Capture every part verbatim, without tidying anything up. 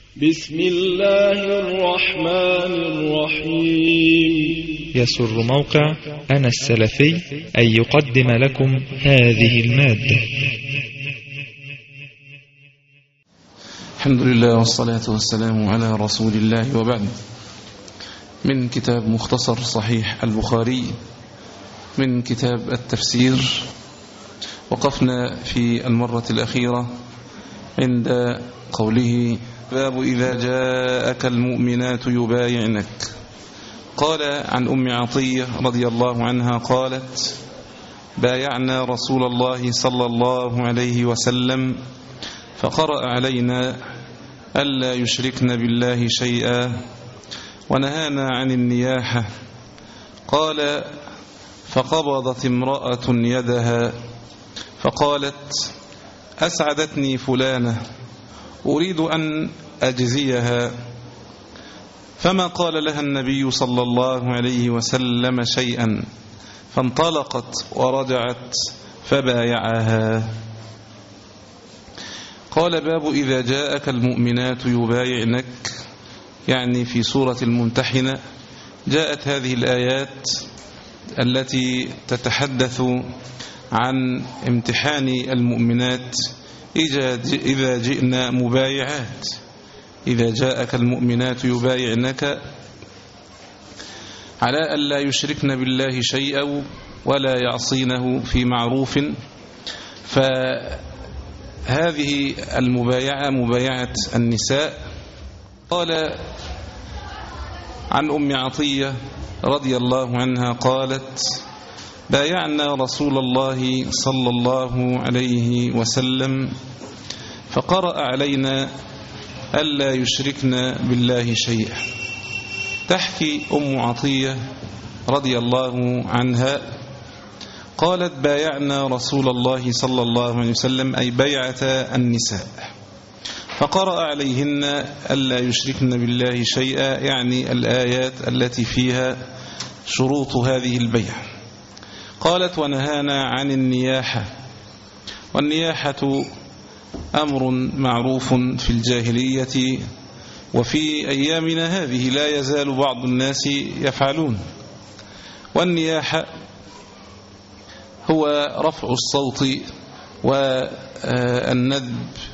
بسم الله الرحمن الرحيم. يسر موقع أنا السلفي أن يقدم لكم هذه المادة. الحمد لله والصلاة والسلام على رسول الله، وبعد. من كتاب مختصر صحيح البخاري من كتاب التفسير، وقفنا في المرة الأخيرة عند قوله: باب إذا جاءك المؤمنات يبايعنك. قال عن أم عطية رضي الله عنها قالت: بايعنا رسول الله صلى الله عليه وسلم فقرأ علينا ألا يشركن بالله شيئا ونهانا عن النياحة. قال: فقبضت امرأة يدها فقالت: أسعدتني فلانة أريد أن أجزيها. فما قال لها النبي صلى الله عليه وسلم شيئا، فانطلقت ورجعت فبايعها. قال: باب إذا جاءك المؤمنات يبايعنك، يعني في سورة الممتحنة جاءت هذه الآيات التي تتحدث عن امتحان المؤمنات إذا جئنا مبايعات. إذا جاءك المؤمنات يبايعنك على أن لا يشركن بالله شيئا ولا يعصينه في معروف. فهذه المبايعة مبايعة النساء. قال عن أم عطية رضي الله عنها قالت: بايعنا رسول الله صلى الله عليه وسلم فقرأ علينا ألا يشركن بالله شيئا. تحكي أم عطية رضي الله عنها قالت: بايعنا رسول الله صلى الله عليه وسلم، أي بيعة النساء، فقرأ عليهن ألا يشركن بالله شيئا، يعني الآيات التي فيها شروط هذه البيعة. قالت: ونهانا عن النياحة. والنياحة أمر معروف في الجاهلية، وفي أيامنا هذه لا يزال بعض الناس يفعلون. والنياحة هو رفع الصوت والندب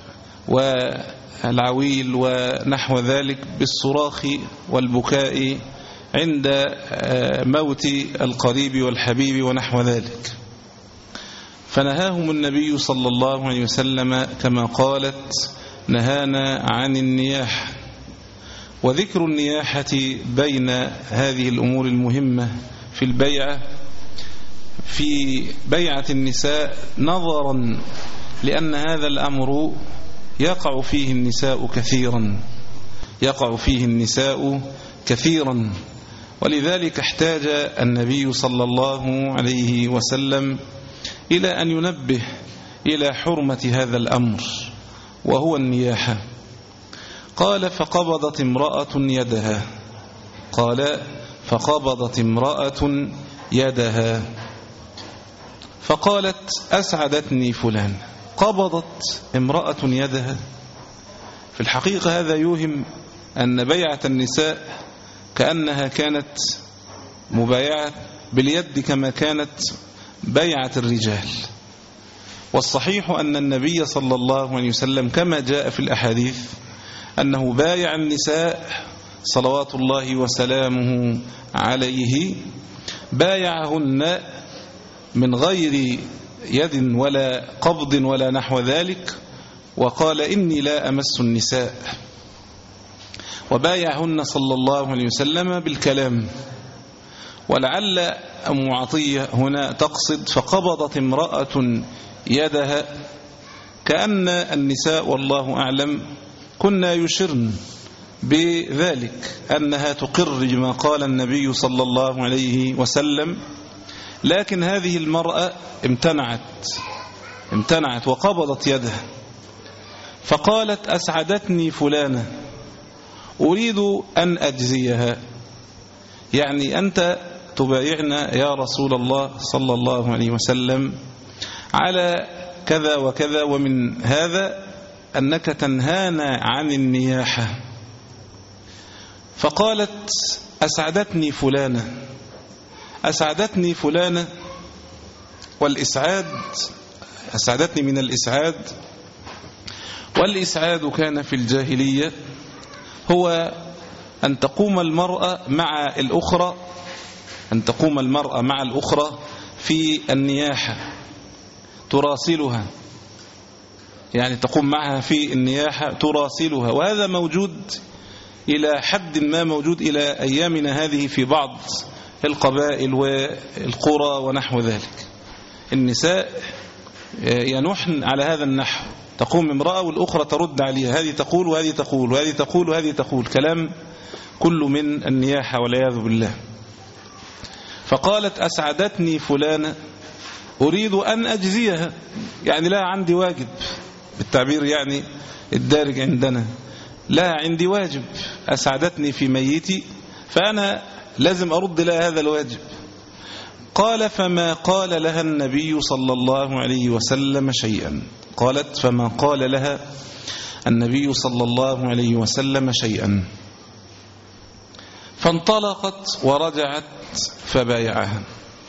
والعويل ونحو ذلك بالصراخ والبكاء عند موت القريب والحبيب ونحو ذلك. فنهاهم النبي صلى الله عليه وسلم كما قالت: نهانا عن النياحة. وذكر النياحة بين هذه الأمور المهمة في البيعة في بيعة النساء، نظرا لأن هذا الأمر يقع فيه النساء كثيرا يقع فيه النساء كثيرا ولذلك احتاج النبي صلى الله عليه وسلم إلى أن ينبه إلى حرمة هذا الأمر، وهو النياحة. قال: فقبضت امرأة يدها. قال: فقبضت امرأة يدها فقالت: أسعدتني فلان. قبضت امرأة يدها. في الحقيقة هذا يوهم أن بيعة النساء كأنها كانت مبايعة باليد كما كانت بيعة الرجال. والصحيح أن النبي صلى الله عليه وسلم كما جاء في الأحاديث أنه بايع النساء صلوات الله وسلامه عليه، بايعهن من غير يد ولا قبض ولا نحو ذلك، وقال: إني لا أمس النساء. وبايعهن صلى الله عليه وسلم بالكلام. ولعل أم عطية هنا تقصد فقبضت امرأة يدها، كأن النساء والله أعلم كنا يشرن بذلك، أنها تقر بما قال النبي صلى الله عليه وسلم، لكن هذه المرأة امتنعت امتنعت وقبضت يدها. فقالت: أسعدتني فلانة أريد أن أجزيها، يعني أنت تبايعنا يا رسول الله صلى الله عليه وسلم على كذا وكذا، ومن هذا أنك تنهانا عن النياحة. فقالت أسعدتني فلانة أسعدتني فلانة والإسعاد أسعدتني من الإسعاد، والإسعاد كان في الجاهلية هو أن تقوم المرأة مع الأخرى أن تقوم المرأة مع الأخرى في النياحة، تراسلها، يعني تقوم معها في النياحة تراسلها. وهذا موجود إلى حد ما موجود إلى أيامنا هذه في بعض القبائل والقرى ونحو ذلك. النساء ينحن على هذا النحو، تقوم امرأة والأخرى ترد عليها، هذه تقول وهذه تقول وهذه تقول وهذه تقول، كلام كله من النياحة والعياذ بالله. فقالت أسعدتني فلانة أريد أن أجزيها، يعني لا عندي واجب، بالتعبير يعني الدارج عندنا، لا عندي واجب، أسعدتني في ميتي فأنا لازم أرد لها هذا الواجب. قال فما قال لها النبي صلى الله عليه وسلم شيئا قالت فما قال لها النبي صلى الله عليه وسلم شيئا فانطلقت ورجعت فبايعها.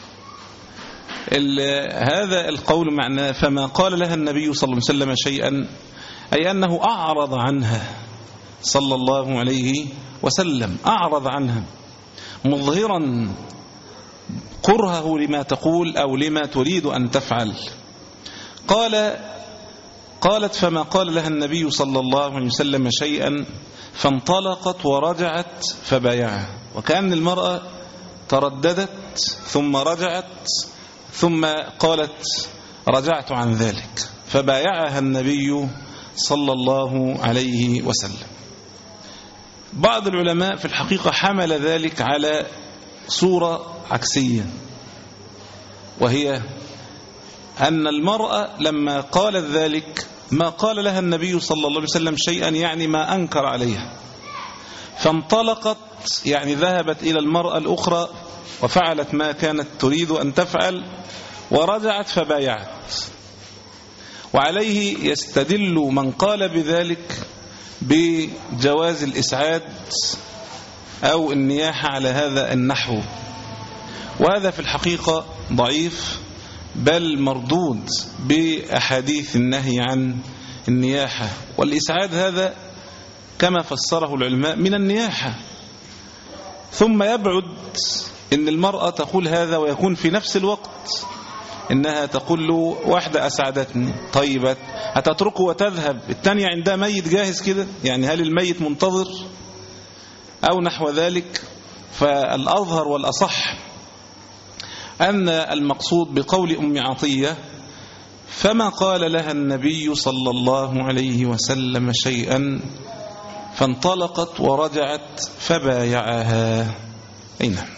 هذا القول معناه فما قال لها النبي صلى الله عليه وسلم شيئا، أي أنه أعرض عنها صلى الله عليه وسلم، أعرض عنها مظهرا كرهه لما تقول أو لما تريد أن تفعل. قال قالت فما قال لها النبي صلى الله عليه وسلم شيئا فانطلقت ورجعت فبايعها. وكأن المرأة ترددت ثم رجعت ثم قالت رجعت عن ذلك، فبايعها النبي صلى الله عليه وسلم. بعض العلماء في الحقيقة حمل ذلك على صورة عكسية، وهي أن المرأة لما قالت ذلك ما قال لها النبي صلى الله عليه وسلم شيئا، يعني ما أنكر عليها، فانطلقت يعني ذهبت إلى المرأة الأخرى وفعلت ما كانت تريد أن تفعل ورجعت فبايعت. وعليه يستدل من قال بذلك بجواز الإسعاد أو النياحة على هذا النحو، وهذا في الحقيقة ضعيف بل مردود بأحاديث النهي عن النياحة. والإسعاد هذا كما فسره العلماء من النياحة. ثم يبعد إن المرأة تقول هذا ويكون في نفس الوقت إنها تقول له واحدة أسعدتني، طيبت هتتركه وتذهب، الثانية عندها ميت جاهز كده، يعني هل الميت منتظر أو نحو ذلك؟ فالأظهر والأصح أن المقصود بقول أم عطية فما قال لها النبي صلى الله عليه وسلم شيئا فانطلقت ورجعت فبايعها. أي نعم.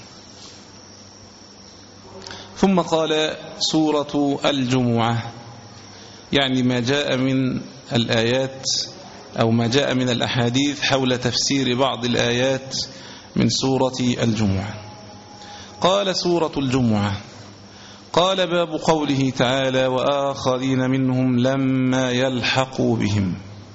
ثم قال سورة الجمعة، يعني ما جاء من الآيات أو ما جاء من الأحاديث حول تفسير بعض الآيات من سورة الجمعة. قال سورة الجمعة قال باب قوله تعالى وآخرين منهم لما يلحقوا بهم.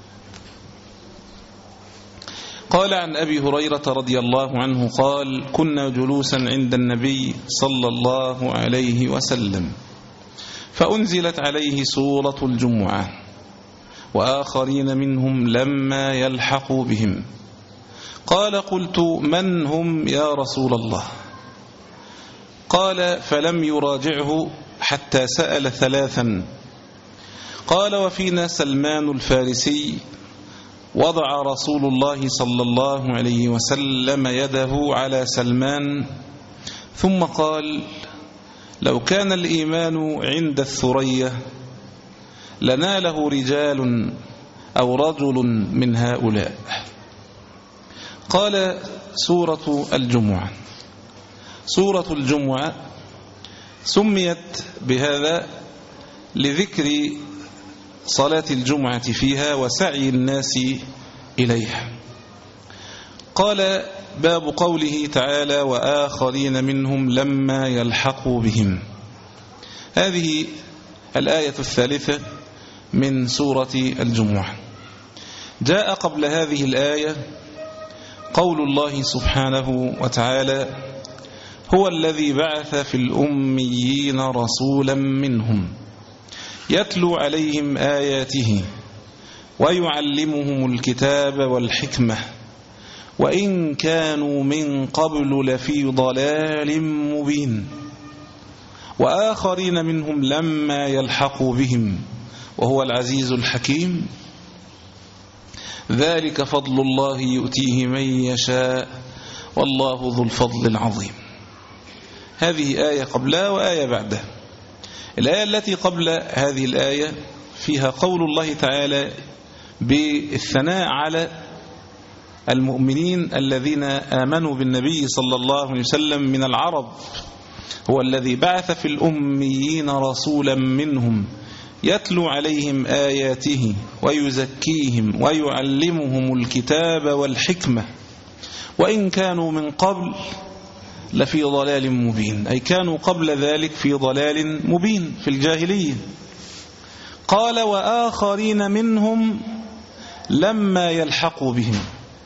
قال عن أبي هريرة رضي الله عنه قال كنا جلوسا عند النبي صلى الله عليه وسلم فأنزلت عليه سورة الجمعة وآخرين منهم لما يلحقوا بهم. قال قلت من هم يا رسول الله؟ قال فلم يراجعه حتى سأل ثلاثا. قال وفينا سلمان الفارسي وضع رسول الله صلى الله عليه وسلم يده على سلمان ثم قال لو كان الإيمان عند الثريا لناله رجال أو رجل من هؤلاء. قال سورة الجمعة. سورة الجمعة سميت بهذا لذكر صلاة الجمعة فيها وسعي الناس إليها. قال باب قوله تعالى وآخرين منهم لما يلحقوا بهم. هذه الآية الثالثة من سورة الجمعة. جاء قبل هذه الآية قول الله سبحانه وتعالى: هو الذي بعث في الأميين رسولا منهم يتلو عليهم آياته ويعلمهم الكتاب والحكمة وإن كانوا من قبل لفي ضلال مبين وآخرين منهم لما يلحقوا بهم وهو العزيز الحكيم ذلك فضل الله يؤتيه من يشاء والله ذو الفضل العظيم. هذه آية قبلها وآية بعدها. الآية التي قبل هذه الآية فيها قول الله تعالى بالثناء على المؤمنين الذين آمنوا بالنبي صلى الله عليه وسلم من العرب: هو الذي بعث في الأميين رسولا منهم يتلو عليهم آياته ويزكيهم ويعلمهم الكتاب والحكمة وإن كانوا من قبل لفي ضلال مبين، أي كانوا قبل ذلك في ضلال مبين في الجاهلية. قال: وآخرين منهم لما يلحقوا بهم.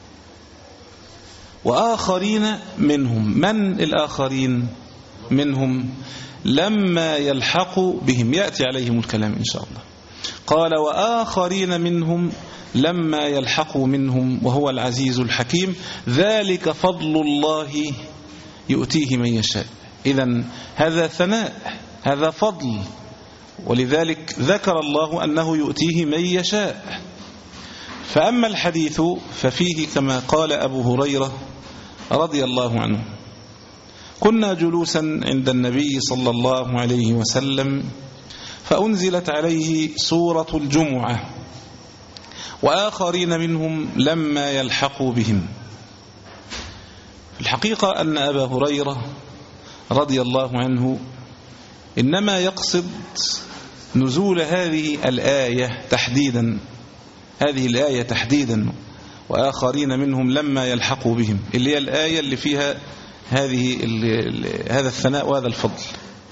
وآخرين منهم، من الآخرين منهم؟ لما يلحقوا بهم، يأتي عليهم الكلام إن شاء الله. قال: وآخرين منهم لما يلحقوا منهم وهو العزيز الحكيم ذلك فضل الله يؤتيه من يشاء. إذن هذا ثناء، هذا فضل، ولذلك ذكر الله أنه يؤتيه من يشاء. فأما الحديث ففيه كما قال أبو هريرة رضي الله عنه: كنا جلوسا عند النبي صلى الله عليه وسلم فأنزلت عليه سورة الجمعة وآخرين منهم لما يلحقوا بهم. الحقيقة أن أبا هريرة رضي الله عنه إنما يقصد نزول هذه الآية تحديدا، هذه الآية تحديدا، وآخرين منهم لما يلحقوا بهم، اللي هي الآية اللي فيها هذه هذا الثناء وهذا الفضل.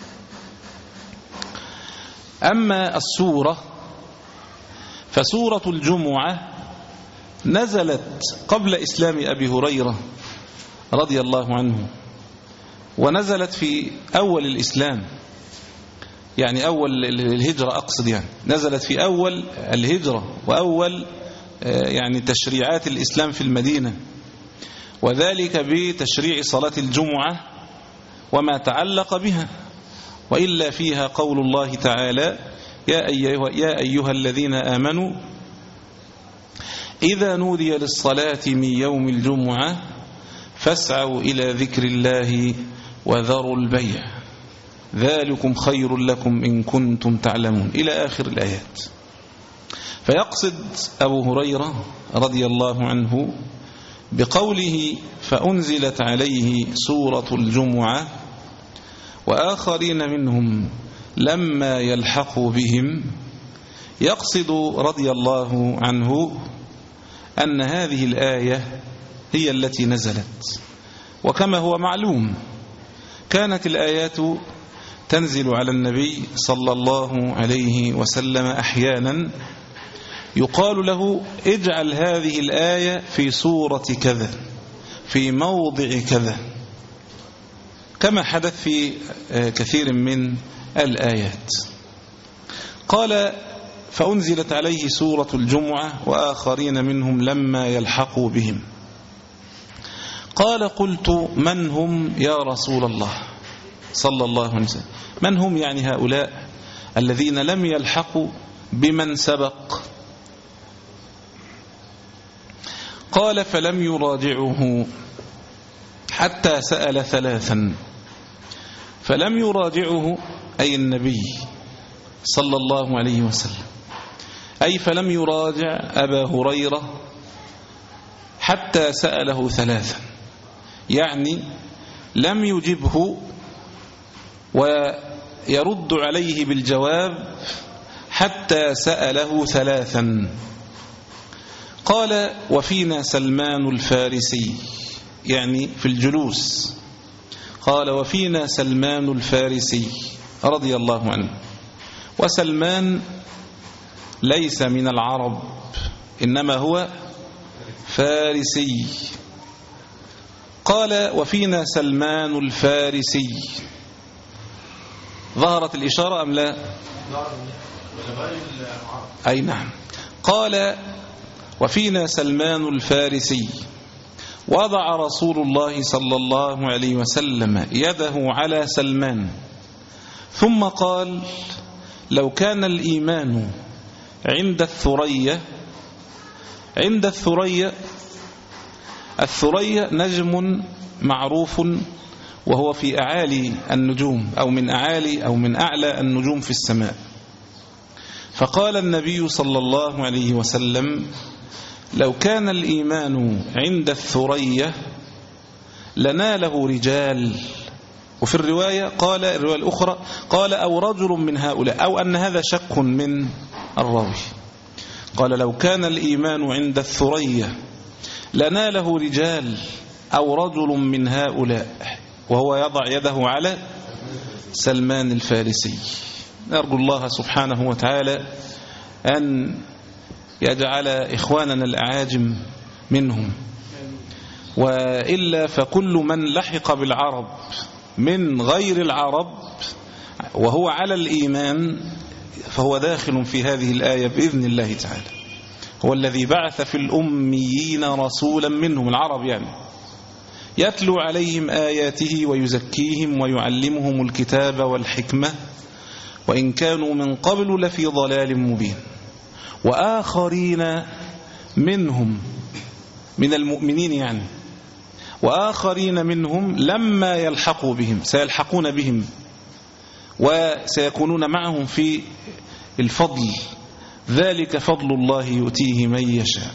أما السورة فسورة الجمعة نزلت قبل إسلام أبي هريرة رضي الله عنه، ونزلت في أول الإسلام، يعني أول الهجرة أقصد، يعني نزلت في أول الهجرة وأول يعني تشريعات الإسلام في المدينة، وذلك بتشريع صلاة الجمعة وما تعلق بها. وإلا فيها قول الله تعالى: يا أيها, يا أيها الذين آمنوا إذا نودي للصلاة من يوم الجمعة فاسعوا إلى ذكر الله وذروا البيع ذلكم خير لكم إن كنتم تعلمون، إلى آخر الآيات. فيقصد أبو هريرة رضي الله عنه بقوله فأنزلت عليه سورة الجمعة وآخرين منهم لما يلحقوا بهم، يقصد رضي الله عنه أن هذه الآية هي التي نزلت. وكما هو معلوم كانت الآيات تنزل على النبي صلى الله عليه وسلم أحيانا يقال له: اجعل هذه الآية في سورة كذا في موضع كذا، كما حدث في كثير من الآيات. قال: فأنزلت عليه سورة الجمعة وآخرين منهم لما يلحقوا بهم. قال: قلت: من هم يا رسول الله صلى الله عليه وسلم؟ من هم يعني هؤلاء الذين لم يلحقوا بمن سبق؟ قال: فلم يراجعه حتى سأل ثلاثا. فلم يراجعه أي النبي صلى الله عليه وسلم، أي فلم يراجع أبا هريرة حتى سأله ثلاثا، يعني لم يجبه ويرد عليه بالجواب حتى سأله ثلاثا. قال: وفينا سلمان الفارسي، يعني في الجلوس. قال: وفينا سلمان الفارسي رضي الله عنه. وسلمان ليس من العرب، إنما هو فارسي، قال وفينا سلمان الفارسي. ظهرت الإشارة أم لا؟ أي نعم. قال وفينا سلمان الفارسي وضع رسول الله صلى الله عليه وسلم يده على سلمان ثم قال لو كان الإيمان عند الثريا. عند الثريا، الثريا نجم معروف وهو في أعالي النجوم أو من أعالي أو من أعلى النجوم في السماء. فقال النبي صلى الله عليه وسلم لو كان الإيمان عند الثريا لناله رجال. وفي الرواية قال الرواية الأخرى قال أو رجل من هؤلاء، أو أن هذا شك من الراوي. قال لو كان الإيمان عند الثريا لناله رجال أو رجل من هؤلاء، وهو يضع يده على سلمان الفارسي. نرجو الله سبحانه وتعالى أن يجعل إخواننا الأعاجم منهم، وإلا فكل من لحق بالعرب من غير العرب وهو على الإيمان فهو داخل في هذه الآية بإذن الله تعالى. هو الذي بعث في الأميين رسولا منهم، العرب يعني، يتلو عليهم آياته ويزكيهم ويعلمهم الكتاب والحكمة وإن كانوا من قبل لفي ضلال مبين. وآخرين منهم من المؤمنين يعني، وآخرين منهم لما يلحقوا بهم، سيلحقون بهم وسيكونون معهم في الفضل، ذلك فضل الله يؤتيه من يشاء.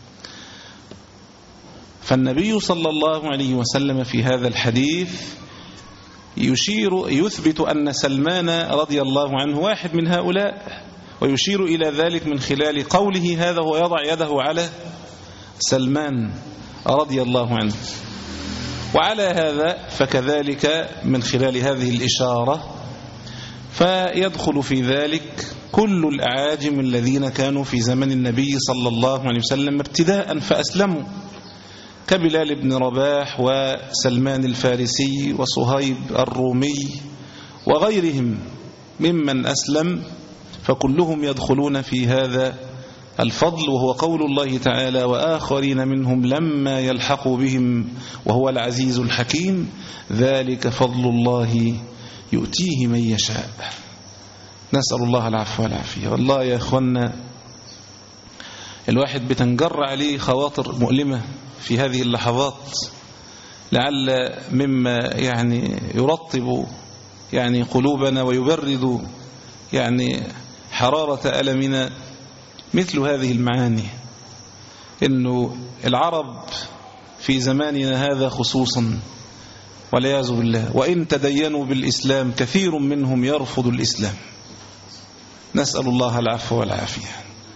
فالنبي صلى الله عليه وسلم في هذا الحديث يشير يثبت أن سلمان رضي الله عنه واحد من هؤلاء، ويشير إلى ذلك من خلال قوله هذا ويضع يده على سلمان رضي الله عنه. وعلى هذا فكذلك من خلال هذه الإشارة فيدخل في ذلك كل الأعاجم الذين كانوا في زمن النبي صلى الله عليه وسلم ابتداء فأسلموا، كبلال بن رباح وسلمان الفارسي وصهيب الرومي وغيرهم ممن أسلم، فكلهم يدخلون في هذا الفضل، وهو قول الله تعالى وآخرين منهم لما يلحقوا بهم وهو العزيز الحكيم ذلك فضل الله يؤتيه من يشاء. نسأل الله العفو والعافية. والله يا أخوانا الواحد بتنجر عليه خواطر مؤلمة في هذه اللحظات، لعل مما يعني يرطب يعني قلوبنا ويبرد يعني حرارة ألمنا مثل هذه المعاني، إنه العرب في زماننا هذا خصوصا والعياذ بالله وإن تدينوا بالإسلام كثير منهم يرفض الإسلام، نسأل الله العفو والعافية.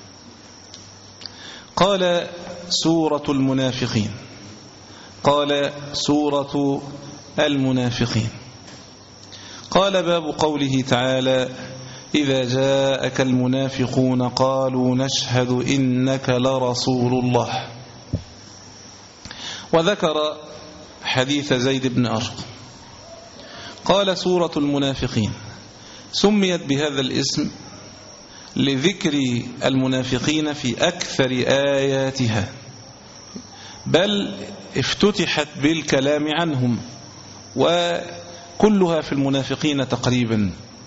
قال سورة المنافقين، قال سورة المنافقين، قال باب قوله تعالى إذا جاءك المنافقون قالوا نشهد إنك لرسول الله. وذكر حديث زيد بن أرقم. قال سورة المنافقين سميت بهذا الاسم لذكر المنافقين في أكثر آياتها، بل افتتحت بالكلام عنهم، وكلها في المنافقين تقريبا.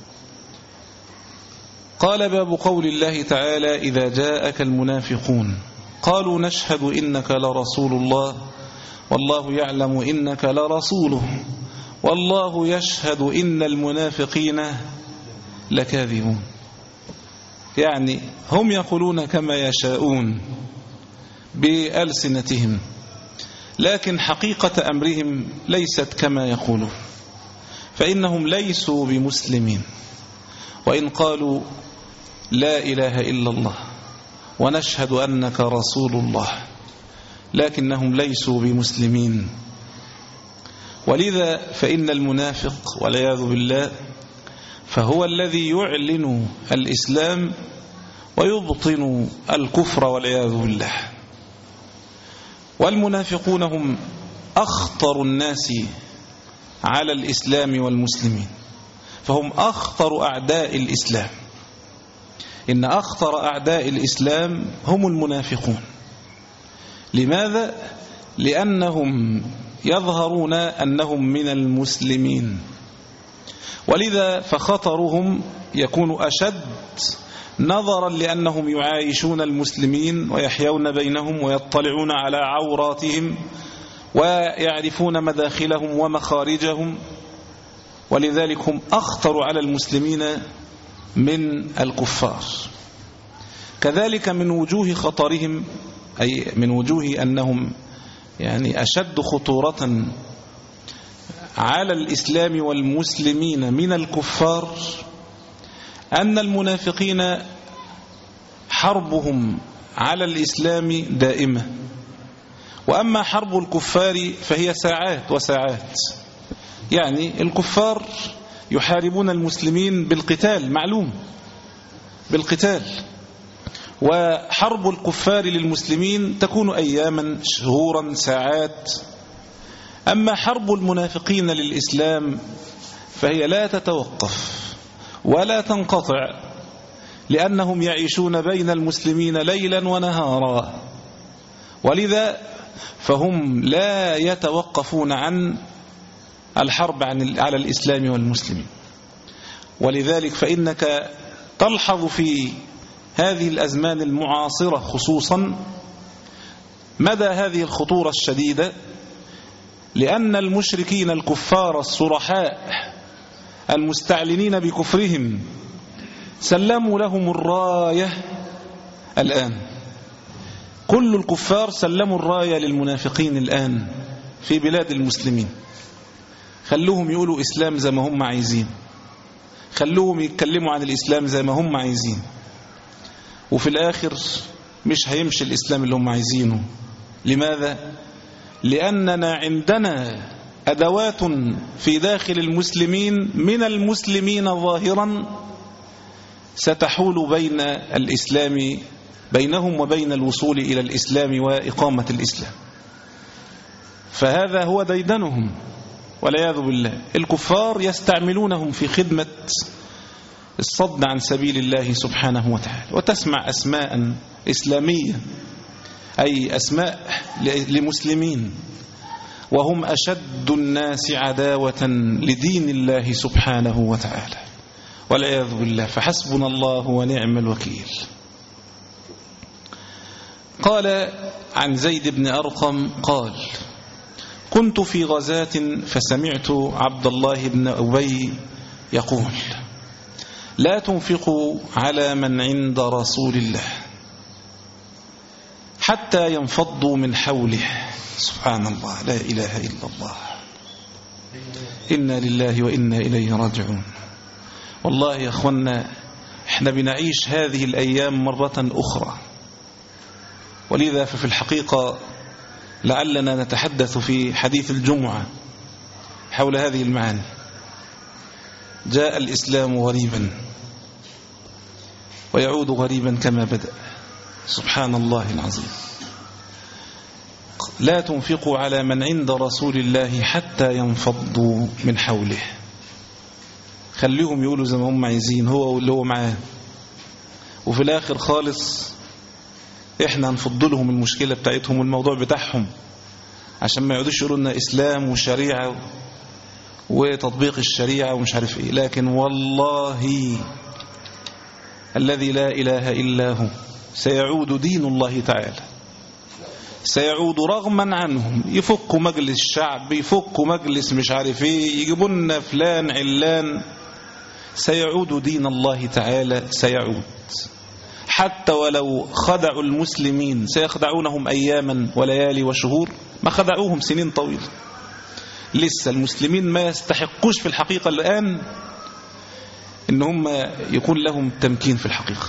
قال باب قول الله تعالى إذا جاءك المنافقون قالوا نشهد إنك لرسول الله والله يعلم إنك لرسوله والله يشهد إن المنافقين لكاذبون. يعني هم يقولون كما يشاءون بألسنتهم، لكن حقيقة أمرهم ليست كما يقولون، فإنهم ليسوا بمسلمين، وإن قالوا لا إله إلا الله ونشهد أنك رسول الله لكنهم ليسوا بمسلمين. ولذا فإن المنافق والعياذ بالله فهو الذي يعلن الإسلام ويبطن الكفر والعياذ بالله. والمنافقون هم أخطر الناس على الإسلام والمسلمين، فهم أخطر أعداء الإسلام. إن أخطر أعداء الإسلام هم المنافقون. لماذا؟ لأنهم يظهرون أنهم من المسلمين، ولذا فخطرهم يكون أشد نظرا لأنهم يعايشون المسلمين ويحيون بينهم ويطلعون على عوراتهم ويعرفون مداخلهم ومخارجهم، ولذلك هم أخطر على المسلمين من الكفار. كذلك من وجوه خطرهم، أي من وجوه أنهم يعني أشد خطورة على الإسلام والمسلمين من الكفار، أن المنافقين حربهم على الإسلام دائمة، وأما حرب الكفار فهي ساعات وساعات. يعني الكفار يحاربون المسلمين بالقتال، معلوم بالقتال، وحرب الكفار للمسلمين تكون أياما، شهورا، ساعات. أما حرب المنافقين للإسلام فهي لا تتوقف ولا تنقطع، لأنهم يعيشون بين المسلمين ليلا ونهارا، ولذا فهم لا يتوقفون عن الحرب على الإسلام والمسلمين. ولذلك فإنك تلحظ في هذه الأزمان المعاصرة خصوصا مدى هذه الخطورة الشديدة، لأن المشركين الكفار الصرحاء المستعلنين بكفرهم سلموا لهم الراية الآن. كل الكفار سلموا الراية للمنافقين الآن في بلاد المسلمين. خلوهم يقولوا إسلام زي ما هم عايزين، خلوهم يتكلموا عن الإسلام زي ما هم عايزين، وفي الآخر مش هيمشي الإسلام اللي هم عايزينه. لماذا؟ لأننا عندنا أدوات في داخل المسلمين من المسلمين ظاهرا ستحول بين الإسلام بينهم وبين الوصول إلى الإسلام وإقامة الإسلام. فهذا هو ديدنهم والعياذ بالله. الكفار يستعملونهم في خدمة الصد عن سبيل الله سبحانه وتعالى. وتسمع أسماء إسلامية، أي أسماء لمسلمين، وهم أشد الناس عداوة لدين الله سبحانه وتعالى والعياذ بالله. فحسبنا الله ونعم الوكيل. قال عن زيد بن أرقم قال: كنت في غزاة فسمعت عبد الله بن أبي يقول: لا تنفقوا على من عند رسول الله حتى ينفضوا من حوله. سبحان الله، لا إله إلا الله، إنا لله وإنا إليه راجعون. والله يا أخوانا احنا بنعيش هذه الأيام مرة أخرى، ولذا ففي الحقيقة لعلنا نتحدث في حديث الجمعة حول هذه المعاني. جاء الإسلام غريبا ويعود غريبا كما بدأ. سبحان الله العظيم. لا تنفقوا على من عند رسول الله حتى ينفضوا من حوله. خليهم يقولوا زي ما هم عايزين، هو واللي هو معاه، وفي الآخر خالص احنا هنفض لهم المشكلة بتاعتهم والموضوع بتاعهم، عشان ما يقعدوش يقولوا لنا إسلام وشريعة وتطبيق الشريعة ومش عارف ايه. لكن والله الذي لا إله إلا هو سيعود دين الله تعالى، سيعود رغما عنهم. يفكوا مجلس شعب، يفكوا مجلس مش عارف ايه، يجيبوا لنا فلان علان، سيعود دين الله تعالى، سيعود. حتى ولو خدعوا المسلمين سيخدعونهم أياما وليالي وشهور، ما خدعوهم سنين طويلة. لسه المسلمين ما يستحقوش في الحقيقة الآن إن هم يكون لهم تمكين في الحقيقة.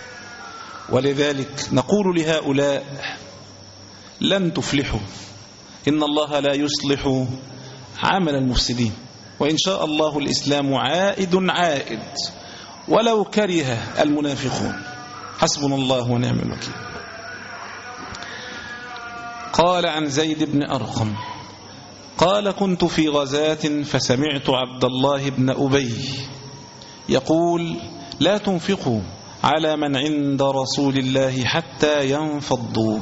ولذلك نقول لهؤلاء: لن تفلحوا، إن الله لا يصلح عمل المفسدين، وإن شاء الله الإسلام عائد عائد ولو كره المنافقون. حسبنا الله ونعم الوكيل. قال عن زيد بن أرقم قال كنت في غزاة فسمعت عبد الله بن أبي يقول لا تنفقوا على من عند رسول الله حتى ينفضوا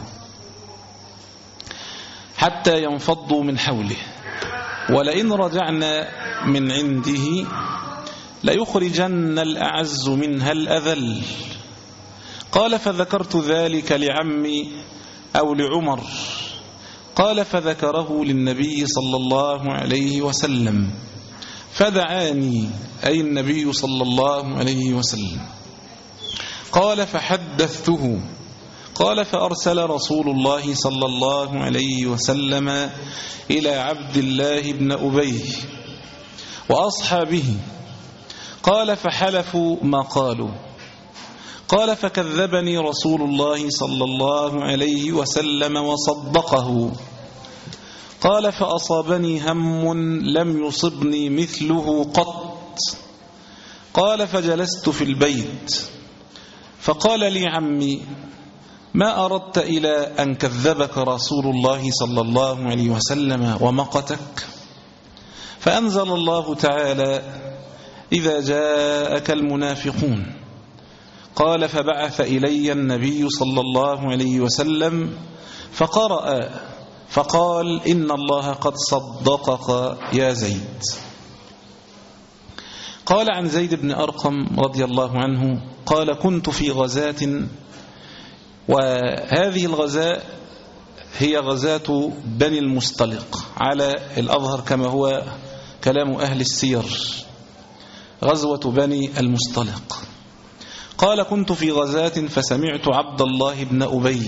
حتى ينفضوا من حوله، ولئن رجعنا من عنده ليخرجن الأعز منها الأذل. قال فذكرت ذلك لعمي أو لعمر، قال فذكره للنبي صلى الله عليه وسلم فدعاني، أي النبي صلى الله عليه وسلم. قال فحدثته، قال فأرسل رسول الله صلى الله عليه وسلم إلى عبد الله بن أبي وأصحابه، قال فحلفوا ما قالوا. قال فكذبني رسول الله صلى الله عليه وسلم وصدقه. قال فأصابني هم لم يصبني مثله قط. قال فجلست في البيت فقال لي عمي ما أردت إلى أن كذبك رسول الله صلى الله عليه وسلم ومقتك؟ فأنزل الله تعالى إذا جاءك المنافقون. قال فبعث إلي النبي صلى الله عليه وسلم فقرأ فقال إن الله قد صدقك يا زيد. قال عن زيد بن أرقم رضي الله عنه قال كنت في غزاة، وهذه الغزاة هي غزاة بني المصطلق على الأظهر كما هو كلام أهل السير، غزوة بني المصطلق. قال كنت في غزاة فسمعت عبد الله بن أبي،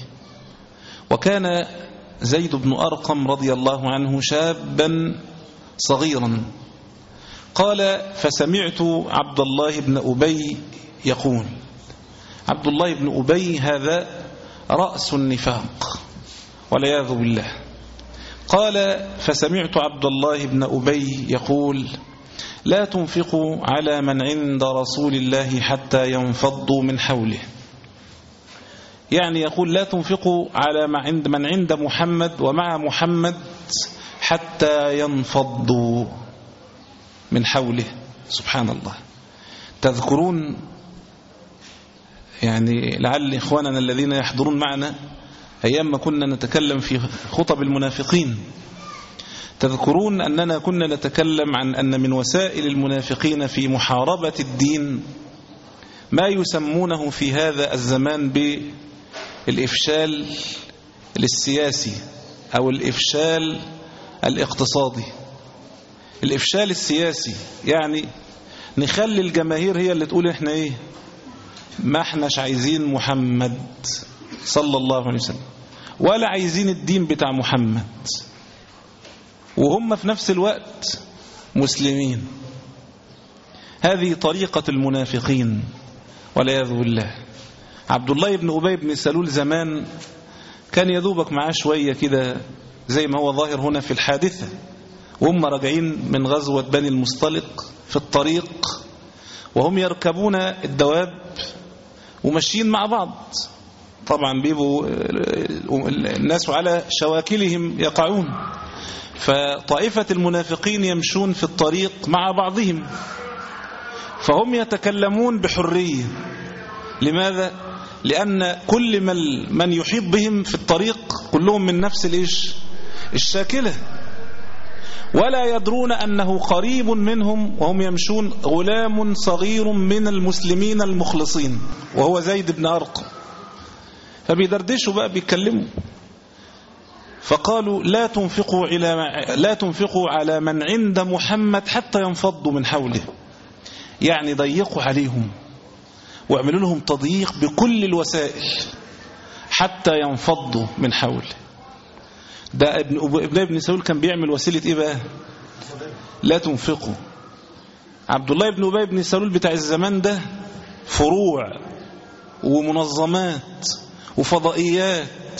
وكان زيد بن أرقم رضي الله عنه شابا صغيرا. قال فسمعت عبد الله بن أبي يقول، عبد الله بن أبي هذا رأس النفاق والعياذ بالله. قال فسمعت عبد الله بن أبي يقول لا تنفقوا على من عند رسول الله حتى ينفضوا من حوله، يعني يقول لا تنفقوا على ما عند من عند محمد ومع محمد حتى ينفضوا من حوله. سبحان الله. تذكرون يعني لعل إخواننا الذين يحضرون معنا أيام ما كنا نتكلم في خطب المنافقين، تذكرون أننا كنا نتكلم عن أن من وسائل المنافقين في محاربة الدين ما يسمونه في هذا الزمان بالإفشال السياسي أو الإفشال الاقتصادي. الإفشال السياسي يعني نخلي الجماهير هي اللي تقول إحنا إيه، ما إحناش عايزين محمد صلى الله عليه وسلم ولا عايزين الدين بتاع محمد، وهم في نفس الوقت مسلمين. هذه طريقة المنافقين والعياذ بالله. عبد الله بن أبي بن سلول زمان كان يذوبك معاه شوية كده زي ما هو ظاهر هنا في الحادثة، وهم راجعين من غزوة بني المصطلق في الطريق وهم يركبون الدواب وماشيين مع بعض، طبعا بيبقوا الناس على شواكلهم يقعون، فطائفة المنافقين يمشون في الطريق مع بعضهم، فهم يتكلمون بحرية. لماذا؟ لأن كل من من يحيط بهم في الطريق كلهم من نفس الإيش الشاكلة، ولا يدرون أنه قريب منهم وهم يمشون غلام صغير من المسلمين المخلصين وهو زيد بن أرقم، فبيدردشوا بقى بيتكلموا. فقالوا لا تنفقوا على لا تنفقوا على من عند محمد حتى ينفضوا من حوله، يعني ضيقوا عليهم واعملوا لهم تضييق بكل الوسائل حتى ينفضوا من حوله. ده ابن ابن ابن سلول كان بيعمل وسيلة ايه بقى؟ لا تنفقوا. عبد الله بن أبي بن سلول بتاع الزمان ده فروع ومنظمات وفضائيات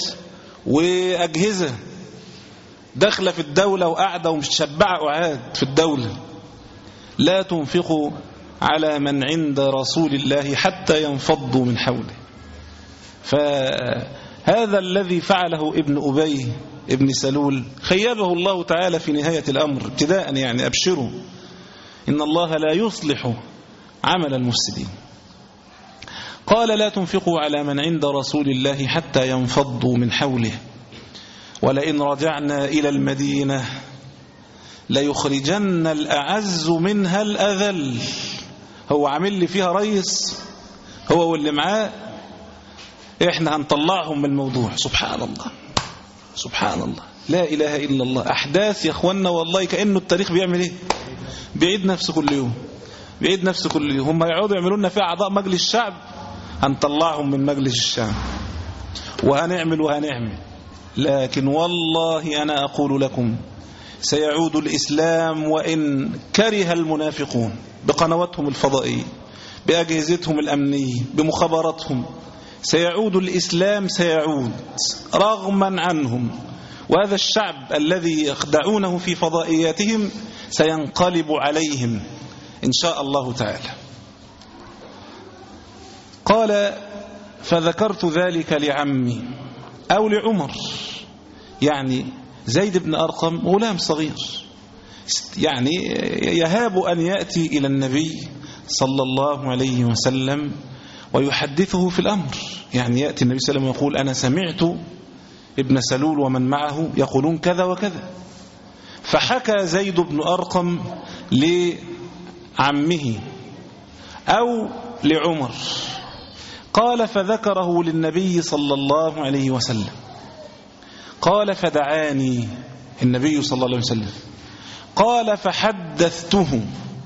وأجهزة داخلة في الدولة وقاعدة ومشبعة قعاد في الدولة. لا تنفقوا على من عند رسول الله حتى ينفضوا من حوله. فهذا الذي فعله ابن أبي ابن سلول خيبه الله تعالى في نهاية الأمر ابتداء، يعني أبشروا إن الله لا يصلح عمل المفسدين. قال لا تنفقوا على من عند رسول الله حتى ينفضوا من حوله ولئن رجعنا إلى المدينة ليخرجن الأعز منها الأذل. هو عامل لي فيها رئيس هو واللي معاه، احنا هنطلعهم من الموضوع. سبحان الله سبحان الله لا إله إلا الله. أحداث يا أخوانا والله كأنه التاريخ بيعمل إيه؟ بيعيد نفسه كل يوم بيعيد نفسه كل يوم. هم يقعدوا يعملوا لنا فيها أعضاء مجلس الشعب، هنطلعهم من مجلس الشعب وهنعمل وهنعمل. لكن والله أنا أقول لكم سيعود الإسلام وإن كره المنافقون بقنواتهم الفضائية، بأجهزتهم الأمنية، بمخابراتهم. سيعود الإسلام، سيعود رغما عنهم. وهذا الشعب الذي يخدعونه في فضائياتهم سينقلب عليهم إن شاء الله تعالى. قال فذكرت ذلك لعمي أو لعمر، يعني زيد بن أرقم غلام صغير، يعني يهاب أن يأتي إلى النبي صلى الله عليه وسلم ويحدثه في الأمر. يعني يأتي النبي صلى الله عليه وسلم ويقول أنا سمعت ابن سلول ومن معه يقولون كذا وكذا. فحكى زيد بن أرقم لعمه أو لعمر. قال فذكره للنبي صلى الله عليه وسلم. قال فدعاني النبي صلى الله عليه وسلم. قال فحدثته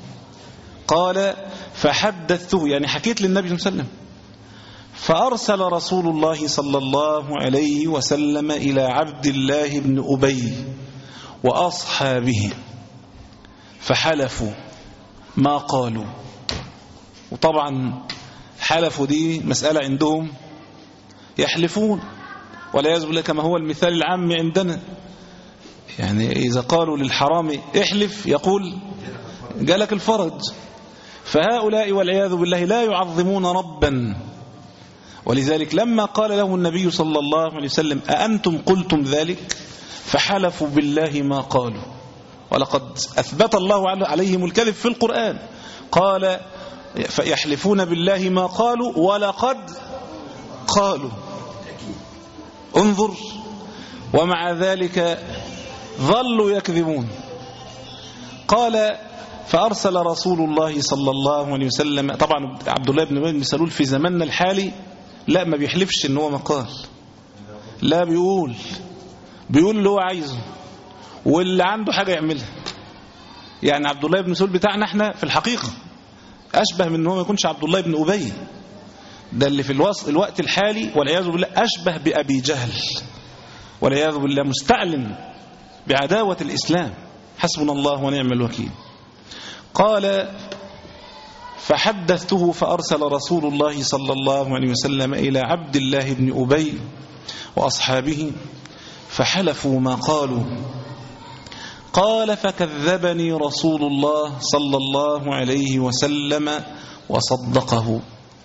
قال فحدثته يعني حكيت للنبي صلى الله عليه وسلم. فأرسل رسول الله صلى الله عليه وسلم إلى عبد الله بن أبي وأصحابه فحلفوا ما قالوا. وطبعا حلفوا دي مسألة عندهم، يحلفون ولا يزبل كما هو المثال العام عندنا. يعني إذا قالوا للحرام احلف يقول جالك الفرج. فهؤلاء والعياذ بالله لا يعظمون ربا. ولذلك لما قال له النبي صلى الله عليه وسلم أأنتم قلتم ذلك؟ فحلفوا بالله ما قالوا. ولقد أثبت الله عليهم الكذب في القرآن. قال فيحلفون بالله ما قالوا ولقد قالوا. انظر، ومع ذلك ظلوا يكذبون. قال فأرسل رسول الله صلى الله عليه وسلم. طبعا عبد الله بن أبي بن سلول في زماننا الحالي لا ما بيحلفش ان هو ما قال، لا بيقول بيقول اللي هو عايزه واللي عنده حاجة يعملها. يعني عبد الله بن سلول بتاعنا احنا في الحقيقة أشبه من أنه ما يكونش عبد الله بن أبي، ده اللي في الوقت, الوقت الحالي والعياذ بالله أشبه بأبي جهل والعياذ بالله، مستعلن بعداوة الإسلام. حسبنا الله ونعم الوكيل. قال فحدثته فأرسل رسول الله صلى الله عليه وسلم إلى عبد الله بن أبي وأصحابه فحلفوا ما قالوا. قال فكذبني رسول الله صلى الله عليه وسلم وصدقه.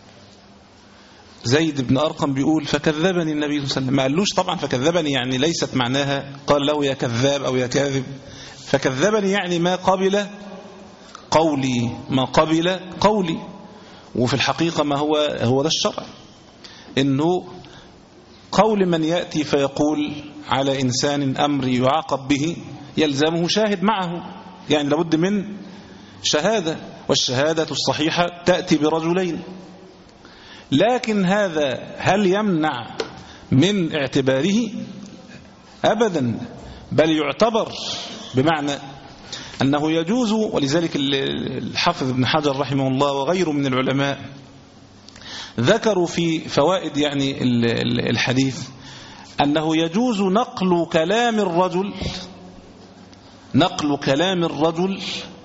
زيد بن أرقم بيقول فكذبني النبي صلى الله عليه وسلم، ما قالوش طبعا فكذبني يعني ليست معناها قال له يا كذاب أو يا كاذب. فكذبني يعني ما قبل قولي ما قبل قولي. وفي الحقيقة ما هو هو ده الشرع، إنه قول من يأتي فيقول على إنسان أمر يعاقب به يلزمه شاهد معه، يعني لابد من شهادة، والشهادة الصحيحة تأتي برجلين. لكن هذا هل يمنع من اعتباره؟ أبدا، بل يعتبر، بمعنى أنه يجوز. ولذلك الحافظ ابن حجر رحمه الله وغيره من العلماء ذكروا في فوائد يعني الحديث أنه يجوز نقل كلام الرجل نقل كلام الرجل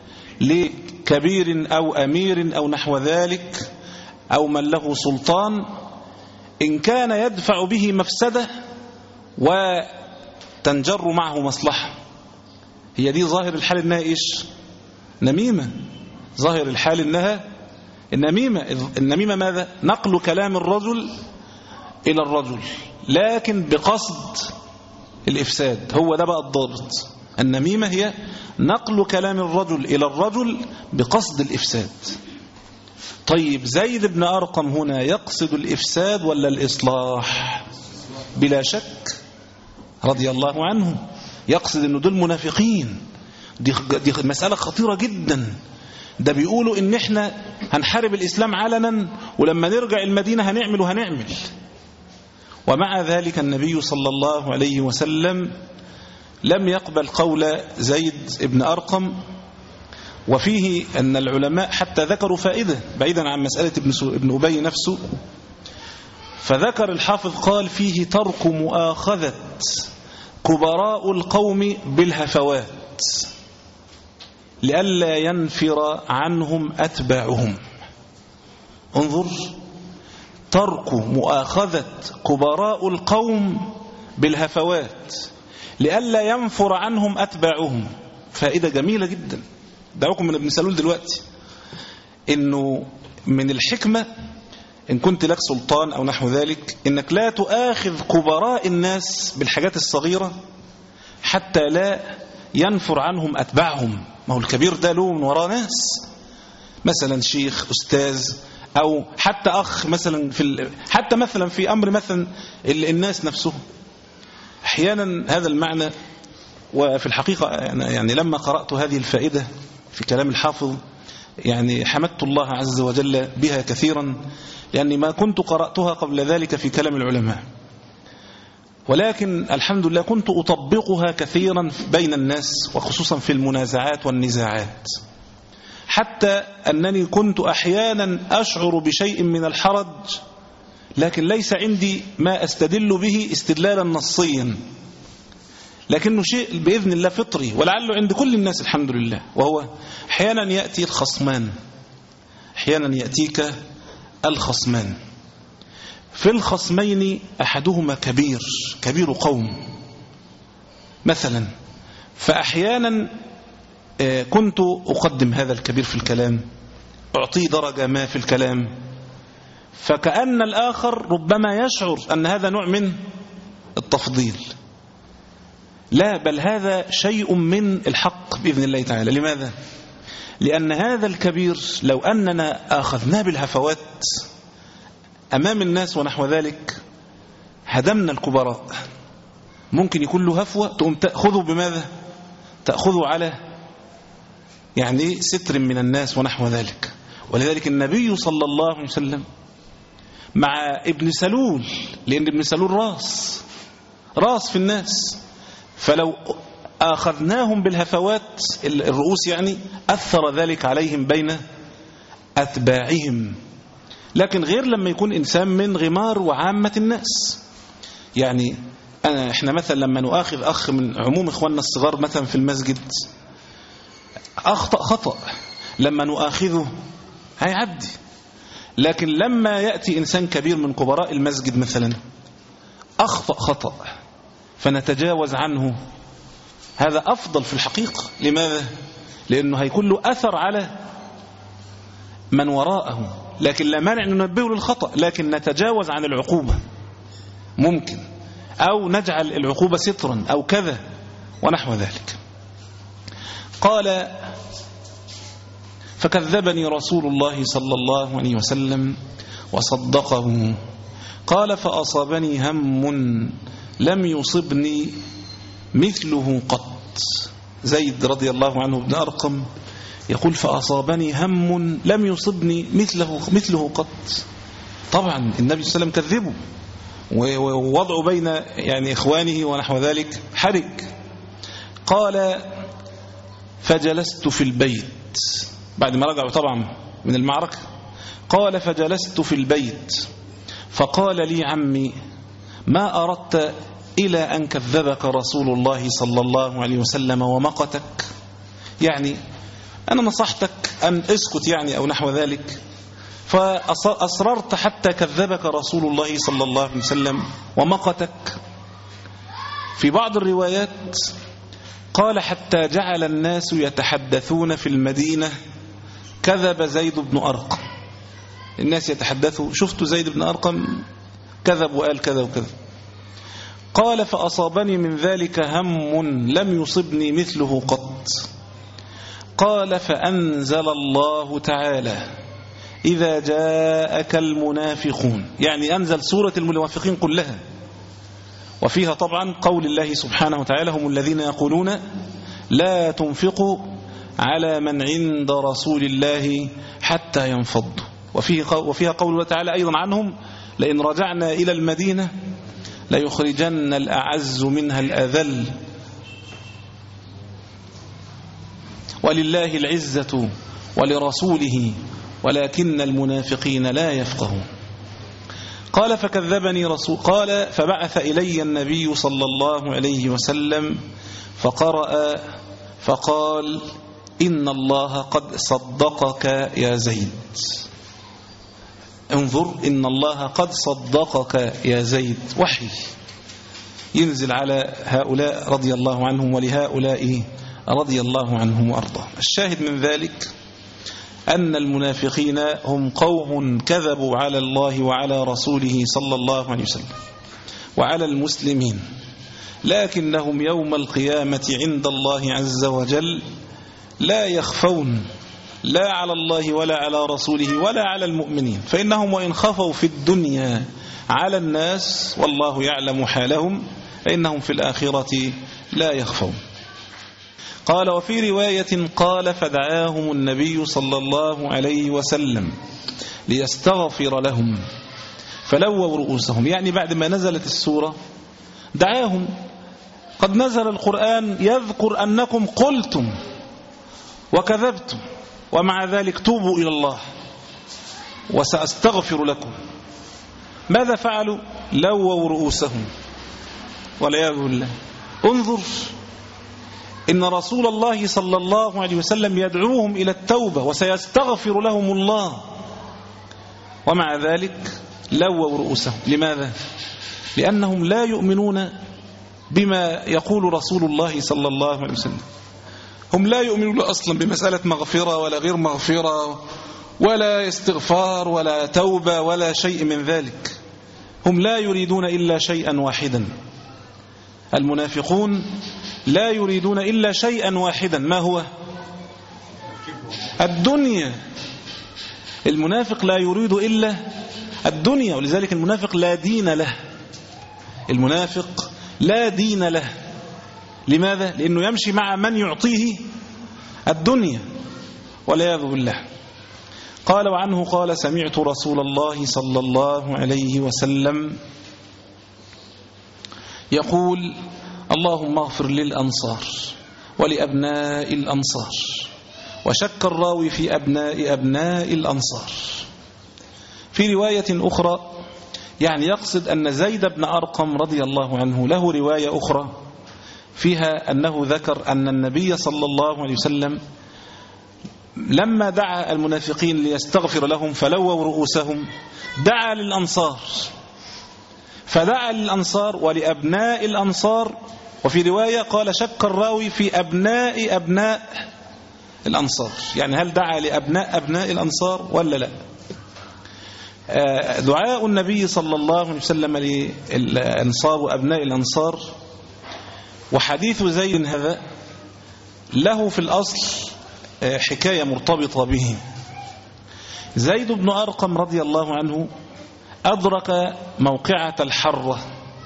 لكبير أو أمير أو نحو ذلك أو من له سلطان إن كان يدفع به مفسدة وتنجر معه مصلحة. هي دي ظاهر الحال إنها إيش؟ نميمة. ظاهر الحال إنها النميمة. النميمة ماذا؟ نقل كلام الرجل إلى الرجل، لكن بقصد الإفساد. هو ده بقى الضابط. النميمة هي نقل كلام الرجل إلى الرجل بقصد الإفساد. طيب زيد بن أرقم هنا يقصد الإفساد ولا الإصلاح؟ بلا شك رضي الله عنه يقصد أنه دول منافقين. دي, دي مسألة خطيرة جدا. ده بيقولوا إن إحنا هنحارب الإسلام علنا، ولما نرجع المدينة هنعمل وهنعمل. ومع ذلك النبي صلى الله عليه وسلم لم يقبل قول زيد بن أرقم. وفيه أن العلماء حتى ذكروا فائدة بعيدا عن مسألة ابن أبي نفسه. فذكر الحافظ قال فيه ترك مؤاخذة كبراء القوم بالهفوات لئلا ينفر عنهم أتباعهم. انظر، ترك مؤاخذة كبراء القوم بالهفوات لئلا ينفر عنهم أتباعهم. فائدة جميلة جدا. دعوكم من ابن سلول دلوقتي إنه من الحكمة إن كنت لك سلطان أو نحو ذلك إنك لا تؤاخذ كبراء الناس بالحاجات الصغيرة حتى لا ينفر عنهم أتباعهم. ما هو الكبير ده له من وراء ناس، مثلا شيخ، أستاذ، أو حتى أخ مثلا في ال... حتى مثلا في أمر مثلا الناس نفسهم. أحيانا هذا المعنى. وفي الحقيقة يعني لما قرأت هذه الفائدة في كلام الحافظ يعني حمدت الله عز وجل بها كثيرا، لأني ما كنت قرأتها قبل ذلك في كلام العلماء، ولكن الحمد لله كنت أطبقها كثيرا بين الناس وخصوصا في المنازعات والنزاعات، حتى أنني كنت أحيانا أشعر بشيء من الحرج، لكن ليس عندي ما أستدل به استدلالا نصيا، لكنه شيء بإذن الله فطري ولعله عند كل الناس الحمد لله. وهو أحيانا يأتي الخصمان، أحيانا يأتيك الخصمان، في الخصمين أحدهما كبير كبير قوم مثلا، فأحيانا كنت أقدم هذا الكبير في الكلام، أعطيه درجة ما في الكلام، فكأن الآخر ربما يشعر أن هذا نوع من التفضيل. لا، بل هذا شيء من الحق بإذن الله تعالى. لماذا؟ لأن هذا الكبير لو أننا أخذناه بالهفوات أمام الناس ونحو ذلك هدمنا الكبراء. ممكن يكون له هفوة تقوم تأخذه بماذا؟ تأخذه على يعني ستر من الناس ونحو ذلك. ولذلك النبي صلى الله عليه وسلم مع ابن سلول، لأن ابن سلول راس راس في الناس، فلو أخذناهم بالهفوات الرؤوس يعني أثر ذلك عليهم بين أتباعهم. لكن غير لما يكون إنسان من غمار وعامة الناس. يعني أنا إحنا مثلا لما نؤاخذ أخ من عموم إخواننا الصغار مثلا في المسجد أخطأ خطأ، لما نؤاخذه هيعدي. لكن لما يأتي إنسان كبير من كبراء المسجد مثلا أخطأ خطأ فنتجاوز عنه، هذا أفضل في الحقيقة. لماذا؟ لأنه هيكون له أثر على من وراءه، لكن لا مانع أن ننبهه للخطأ، لكن نتجاوز عن العقوبة ممكن، أو نجعل العقوبة سترا أو كذا ونحو ذلك. قال فكذبني رسول الله صلى الله عليه وسلم وصدقه. قال فأصابني هم لم يصبني مثله قط. زيد رضي الله عنه بن أرقم يقول فأصابني هم لم يصبني مثله مثله قط. طبعا النبي صلى الله عليه وسلم كذبه ووضعه بين يعني إخوانه ونحو ذلك حرج. قال فجلست في البيت بعد ما رجعوا طبعا من المعركة. قال فجلست في البيت فقال لي عمي ما أردت إلى أن كذبك رسول الله صلى الله عليه وسلم ومقتك، يعني أنا نصحتك أن اسكت يعني أو نحو ذلك، فأصررت حتى كذبك رسول الله صلى الله عليه وسلم ومقتك. في بعض الروايات قال حتى جعل الناس يتحدثون في المدينة كذب زيد بن أرقم. الناس يتحدثوا شفتوا زيد بن أرقم كذب وقال كذا وكذا. قال فأصابني من ذلك هم لم يصبني مثله قط. قال فأنزل الله تعالى إذا جاءك المنافقون، يعني أنزل سورة المنافقين كلها، وفيها طبعا قول الله سبحانه وتعالى هم الذين يقولون لا تنفقوا على من عند رسول الله حتى ينفضوا. وفيها قول الله تعالى أيضا عنهم لئن رجعنا إلى المدينة ليخرجن الأعز منها الأذل ولله العزة ولرسوله ولكن المنافقين لا يفقهون. قال فكذبني رسول قال فبعث إلي النبي صلى الله عليه وسلم فقرأ فقال إن الله قد صدقك يا زيد. انظر، إن الله قد صدقك يا زيد، وحي ينزل على هؤلاء رضي الله عنهم ولهؤلاء رضي الله عنهم وأرضاهم. الشاهد من ذلك أن المنافقين هم قوم كذبوا على الله وعلى رسوله صلى الله عليه وسلم وعلى المسلمين، لكنهم يوم القيامة عند الله عز وجل لا يخفون لا على الله ولا على رسوله ولا على المؤمنين، فإنهم وإن خفوا في الدنيا على الناس والله يعلم حالهم فإنهم في الآخرة لا يخفون. قال وفي رواية قال فدعاهم النبي صلى الله عليه وسلم ليستغفر لهم فلووا رؤوسهم، يعني بعد ما نزلت السورة دعاهم. قد نزل القرآن يذكر أنكم قلتم وكذبتم ومع ذلك توبوا إلى الله وسأستغفر لكم. ماذا فعلوا؟ لووا رؤوسهم والعياذ بالله. انظر، إن رسول الله صلى الله عليه وسلم يدعوهم إلى التوبة وسيستغفر لهم الله، ومع ذلك لووا رؤوسهم. لماذا؟ لأنهم لا يؤمنون بما يقول رسول الله صلى الله عليه وسلم. هم لا يؤمنون أصلا بمسألة مغفرة ولا غير مغفرة ولا استغفار ولا توبة ولا شيء من ذلك. هم لا يريدون إلا شيئا واحدا. المنافقون لا يريدون إلا شيئا واحدا، ما هو؟ الدنيا. المنافق لا يريد إلا الدنيا، ولذلك المنافق لا دين له. المنافق لا دين له. لماذا؟ لأنه يمشي مع من يعطيه الدنيا والعياذ بالله. قال وعنه قال سمعت رسول الله صلى الله عليه وسلم يقول اللهم اغفر للأنصار ولأبناء الأنصار، وشك الراوي في أبناء أبناء الأنصار. في رواية أخرى يعني يقصد أن زيد بن أرقم رضي الله عنه له رواية أخرى فيها أنه ذكر أن النبي صلى الله عليه وسلم لما دعا المنافقين ليستغفر لهم فلووا رؤوسهم دعا للأنصار، فدعا للأنصار ولأبناء الأنصار. وفي رواية قال شك الراوي في أبناء أبناء الأنصار، يعني هل دعا لأبناء أبناء الأنصار ولا لا؟ دعاء النبي صلى الله عليه وسلم للأنصار وأبناء الأنصار وحديث زيد هذا له في الأصل حكاية مرتبطة به. زيد بن أرقم رضي الله عنه أدرك موقعة الحرة،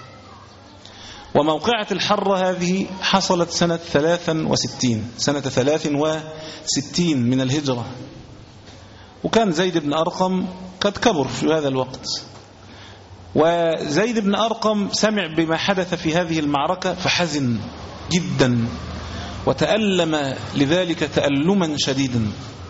وموقعة الحرة هذه حصلت سنة ثلاثا وستين سنة ثلاث وستين من الهجرة، وكان زيد بن أرقم قد كبر في هذا الوقت. وزيد بن أرقم سمع بما حدث في هذه المعركة فحزن جدا وتألم لذلك تألما شديدا،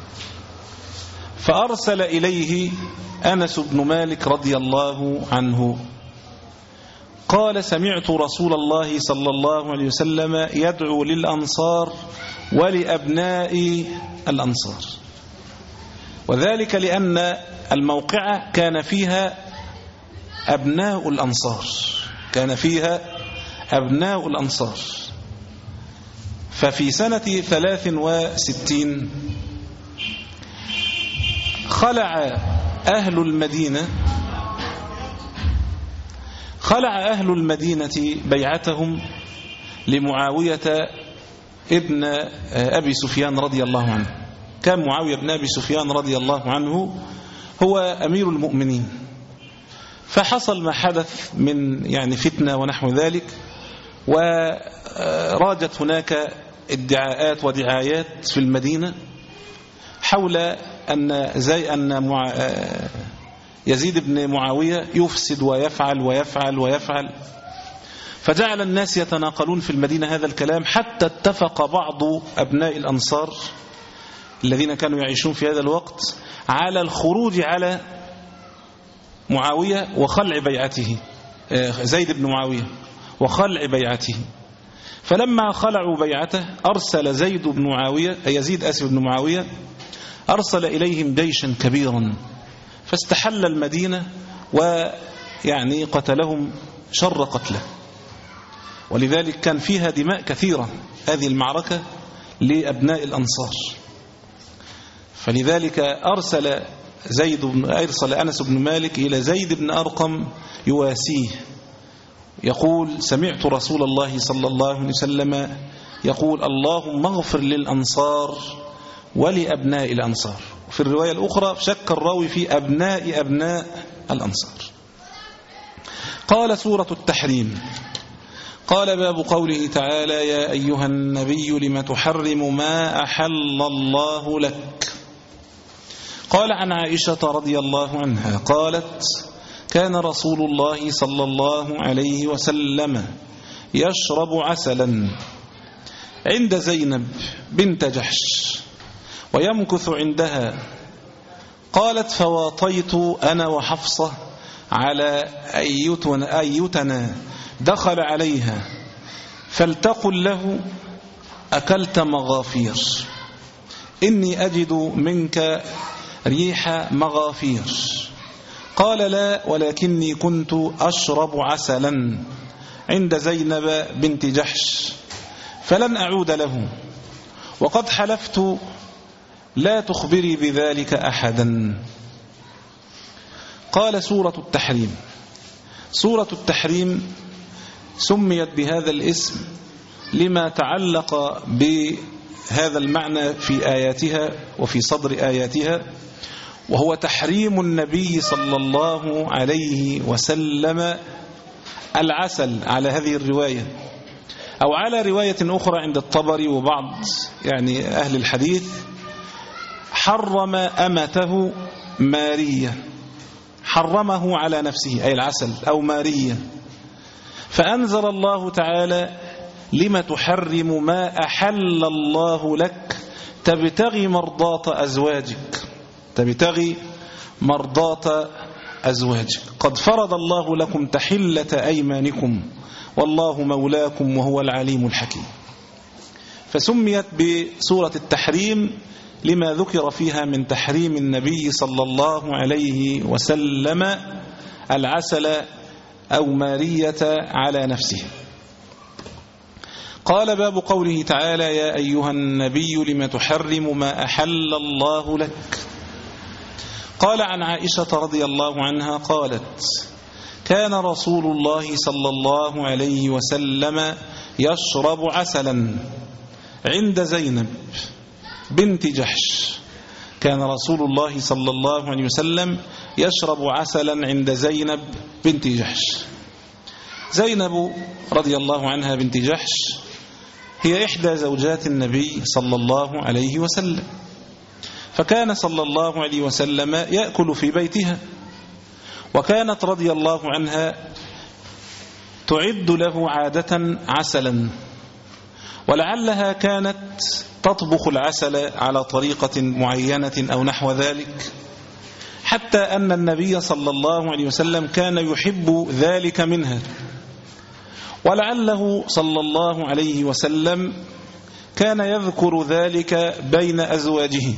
فأرسل إليه أنس بن مالك رضي الله عنه قال سمعت رسول الله صلى الله عليه وسلم يدعو للأنصار ولأبناء الأنصار، وذلك لأن الموقعة كان فيها أبناء الأنصار كان فيها أبناء الأنصار. ففي سنة ثلاث وستين خلع أهل المدينة خلع أهل المدينة بيعتهم لمعاوية ابن أبي سفيان رضي الله عنه. كان معاوية بن أبي سفيان رضي الله عنه هو أمير المؤمنين، فحصل ما حدث من يعني فتنة ونحو ذلك، وراجت هناك ادعاءات ودعايات في المدينة حول أن زي أن مع يزيد بن معاوية يفسد ويفعل ويفعل ويفعل، فجعل الناس يتناقلون في المدينة هذا الكلام، حتى اتفق بعض أبناء الأنصار الذين كانوا يعيشون في هذا الوقت على الخروج على معاوية وخلع بيعته، زيد بن معاوية وخلع بيعته. فلما خلعوا بيعته أرسل زيد بن معاوية يزيد آسف بن معاوية أرسل إليهم جيشا كبيرا، فاستحل المدينة ويعني قتلهم شر قتله، ولذلك كان فيها دماء كثيرة هذه المعركة لأبناء الأنصار. فلذلك أرسل زيد بن أرسل أنس بن مالك إلى زيد بن أرقم يواسيه، يقول: سمعت رسول الله صلى الله عليه وسلم يقول: اللهم اغفر للأنصار ولأبناء الأنصار. في الرواية الأخرى شك الراوي في أبناء أبناء الأنصار. قال سورة التحريم. قال: باب قوله تعالى: يا أيها النبي لم تحرم ما أحل الله لك. قال عن عائشة رضي الله عنها قالت: كان رسول الله صلى الله عليه وسلم يشرب عسلا عند زينب بنت جحش ويمكث عندها. قالت: فواطيت أنا وحفصة على أيتنا, أيتنا دخل عليها فلتقل له: أكلت مغافير، إني أجد منك ريح مغافير. قال: لا، ولكني كنت أشرب عسلا عند زينب بنت جحش فلن أعود له، وقد حلفت لا تخبري بذلك أحدا. قال: سورة التحريم. سورة التحريم سميت بهذا الاسم لما تعلق بهذا المعنى في آياتها وفي صدر آياتها، وهو تحريم النبي صلى الله عليه وسلم العسل على هذه الرواية، أو على رواية أخرى عند الطبري وبعض يعني أهل الحديث: حرم أمته مارية، حرمه على نفسه أي العسل أو مارية. فأنزل الله تعالى: لما تحرم ما أحل الله لك تبتغي مرضاة أزواجك، تبتغي مرضاة أزواجك، قد فرض الله لكم تحلة أيمانكم والله مولاكم وهو العليم الحكيم. فسميت بسورة التحريم لما ذكر فيها من تحريم النبي صلى الله عليه وسلم العسل أو مارية على نفسه. قال: باب قوله تعالى: يا أيها النبي لم تحرم ما أحل الله لك. قال عن عائشة رضي الله عنها قالت: كان رسول الله صلى الله عليه وسلم يشرب عسلا عند زينب بنت جحش. كان رسول الله صلى الله عليه وسلم يشرب عسلا عند زينب بنت جحش. زينب رضي الله عنها بنت جحش هي إحدى زوجات النبي صلى الله عليه وسلم، فكان صلى الله عليه وسلم يأكل في بيتها، وكانت رضي الله عنها تعد له عادة عسلا، ولعلها كانت تطبخ العسل على طريقة معينة أو نحو ذلك، حتى أن النبي صلى الله عليه وسلم كان يحب ذلك منها، ولعله صلى الله عليه وسلم كان يذكر ذلك بين أزواجه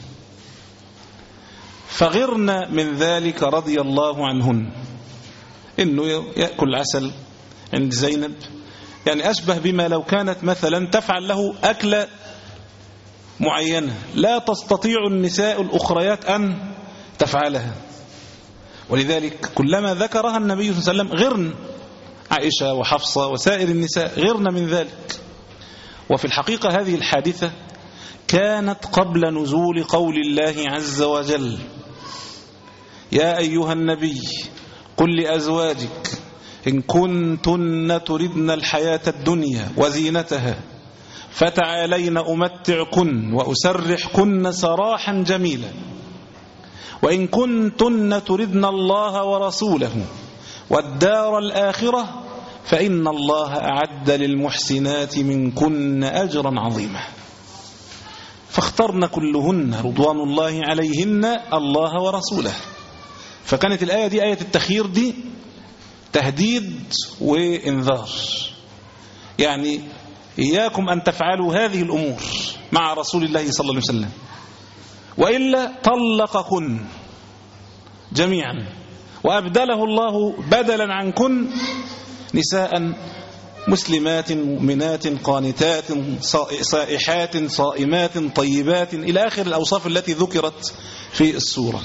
فغرن من ذلك رضي الله عنهن، إنه يأكل العسل عند زينب، يعني أشبه بما لو كانت مثلا تفعل له أكلة معينة لا تستطيع النساء الأخريات أن تفعلها، ولذلك كلما ذكرها النبي صلى الله عليه وسلم غرن عائشة وحفصة وسائر النساء، غيرنا من ذلك. وفي الحقيقة هذه الحادثة كانت قبل نزول قول الله عز وجل: يا أيها النبي قل لأزواجك إن كنتن تردن الحياة الدنيا وزينتها فتعالين أمتعكن وأسرحكن سراحا جميلا، وإن كنتن تردن الله ورسوله والدار الآخرة فإن الله أعد للمحسنات منكن أجرا عظيما. فاخترن كلهن رضوان الله عليهن الله ورسوله. فكانت الآية دي آية التخيير دي تهديد وإنذار، يعني إياكم أن تفعلوا هذه الأمور مع رسول الله صلى الله عليه وسلم، وإلا طلقكن جميعا وأبدله الله بدلا عنكن نساء مسلمات مؤمنات قانتات صائحات صائمات طيبات إلى آخر الأوصاف التي ذكرت في السورة.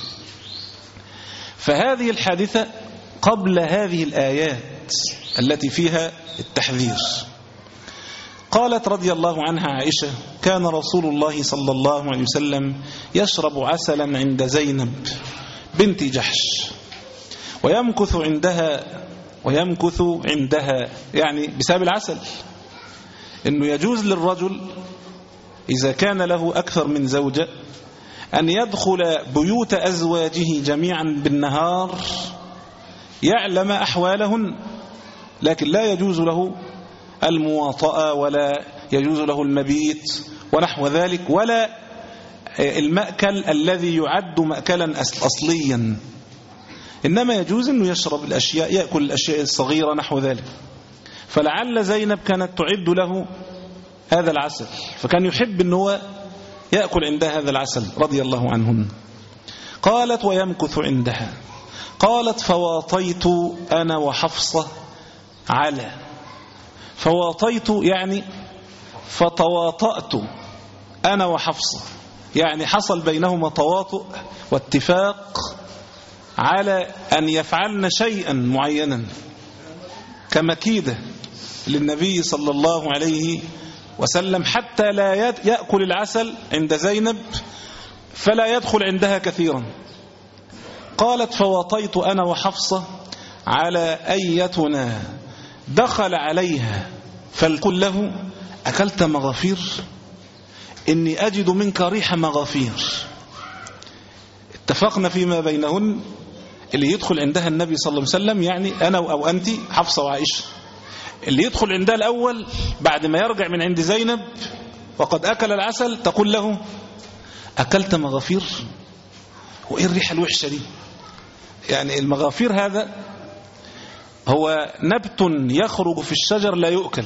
فهذه الحادثة قبل هذه الآيات التي فيها التحذير. قالت رضي الله عنها عائشة: كان رسول الله صلى الله عليه وسلم يشرب عسلا عند زينب بنت جحش ويمكث عندها ويمكث عندها يعني بسبب العسل، إنه يجوز للرجل إذا كان له أكثر من زوجة أن يدخل بيوت أزواجه جميعا بالنهار يعلم أحوالهن، لكن لا يجوز له المواطأة ولا يجوز له المبيت ونحو ذلك، ولا المأكل الذي يعد مأكلا أصليا، إنما يجوز أنه يشرب الأشياء، يأكل الأشياء الصغيرة نحو ذلك. فلعل زينب كانت تعد له هذا العسل، فكان يحب أنه يأكل عندها هذا العسل رضي الله عنهن. قالت: ويمكث عندها. قالت: فواطيت أنا وحفصة على، فواطيت يعني فتواطأت أنا وحفصة، يعني حصل بينهما تواطؤ واتفاق على أن يفعلن شيئا معينا كمكيدة للنبي صلى الله عليه وسلم حتى لا يأكل العسل عند زينب فلا يدخل عندها كثيرا. قالت: فواطيت أنا وحفصة على أيتنا دخل عليها فلقل له: أكلت مغافير؟ إني أجد منك ريح مغافير. اتفقنا فيما بينهن اللي يدخل عندها النبي صلى الله عليه وسلم، يعني أنا أو أنت حفصة وعائشة، اللي يدخل عندها الأول بعد ما يرجع من عند زينب وقد أكل العسل تقول له: أكلت مغافير؟ وإيه الريحة الوحشة دي؟ يعني المغافير هذا هو نبت يخرج في الشجر لا يؤكل،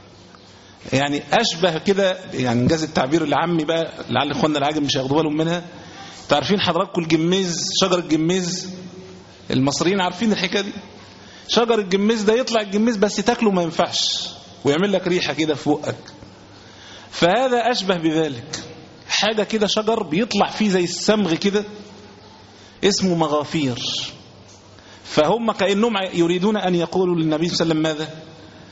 يعني أشبه كده، يعني انجاز التعبير العامي بقى لعل إخواننا العاجم مش هياخدوا بالهم منها. تعرفين حضراتكم الجميز، شجر الجميز، المصريين عارفين الحكاية دي. شجر الجميز ده يطلع الجميز بس تاكله ما ينفعش ويعمل لك ريحة كده في بقك. فهذا أشبه بذلك، حاجة كده شجر بيطلع فيه زي السمغ كده اسمه مغافير. فهم كأنهم يريدون أن يقولوا للنبي صلى الله عليه وسلم: ماذا؟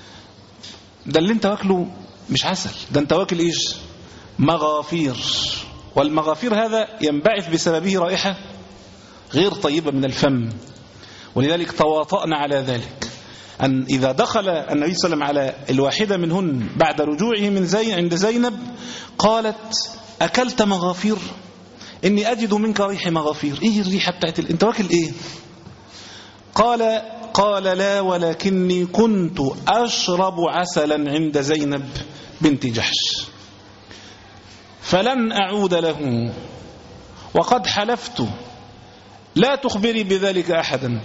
ده اللي انت واكله مش عسل، ده انت واكل ايش؟ مغافير. والمغافير هذا ينبعث بسببه رائحة غير طيبة من الفم، ولذلك تواطأنا على ذلك، أن إذا دخل النبي صلى الله عليه وسلم على الواحدة منهن بعد رجوعه من زي عند زينب قالت: أكلت مغافير؟ إني أجد منك ريح مغافير. إيه الريحة بتاعت ال... أنت واكل إيه؟ قال قال لا ولكني كنت أشرب عسلا عند زينب بنت جحش فلن أعود له وقد حلفت لا تخبري بذلك أحدا.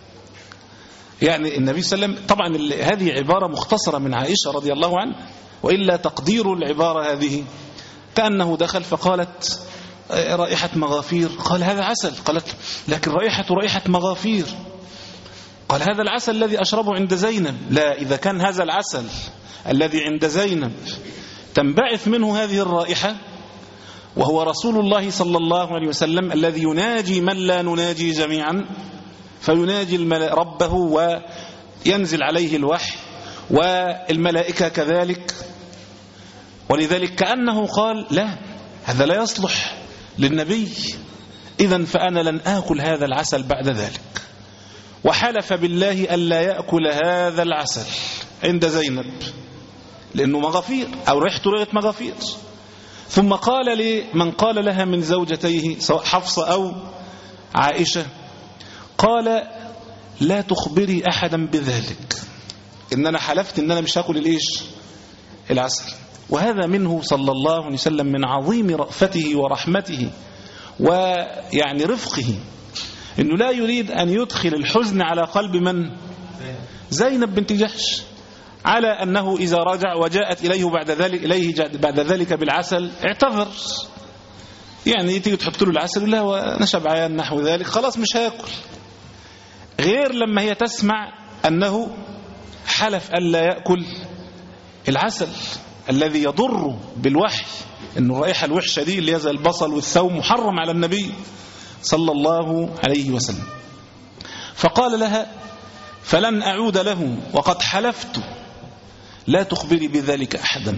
يعني النبي صلى الله عليه وسلم طبعا هذه عبارة مختصرة من عائشة رضي الله عنها، وإلا تقدير العبارة هذه كأنه دخل فقالت: رائحة مغافير. قال: هذا عسل. قالت: لكن رائحة رائحة مغافير. قال: هذا العسل الذي أشربه عند زينب. لا، إذا كان هذا العسل الذي عند زينب تنبعث منه هذه الرائحة، وهو رسول الله صلى الله عليه وسلم الذي يناجي من لا نناجي جميعا، فيناجي ربه ينزل عليه الوحي والملائكة كذلك، ولذلك كأنه قال لا، هذا لا يصلح للنبي، إذن فأنا لن آكل هذا العسل بعد ذلك. وحلف بالله ألا يأكل هذا العسل عند زينب لأنه مغافير أو ريحته ريحة مغافير. ثم قال لمن قال لها من زوجتيه سواء حفصة أو عائشة، قال لا تخبري أحدا بذلك، إن أنا حلفت إن أنا مش هاكل الإيش العسل. وهذا منه صلى الله عليه وسلم من عظيم رأفته ورحمته ويعني رفقه، إنه لا يريد أن يدخل الحزن على قلب من؟ زينب بنت جحش، على أنه إذا رجع وجاءت إليه بعد ذلك إليه بعد ذلك بالعسل اعتذر، يعني تيجي تحط له العسل لا ونشب عيان نحو ذلك خلاص مش هياكل، غير لما هي تسمع أنه حلف ألا يأكل العسل الذي يضر بالوحي، إنه الرائحة الوحشة دي اللي زي البصل والثوم محرم على النبي صلى الله عليه وسلم. فقال لها فلن أعود له وقد حلفت لا تخبري بذلك أحدا.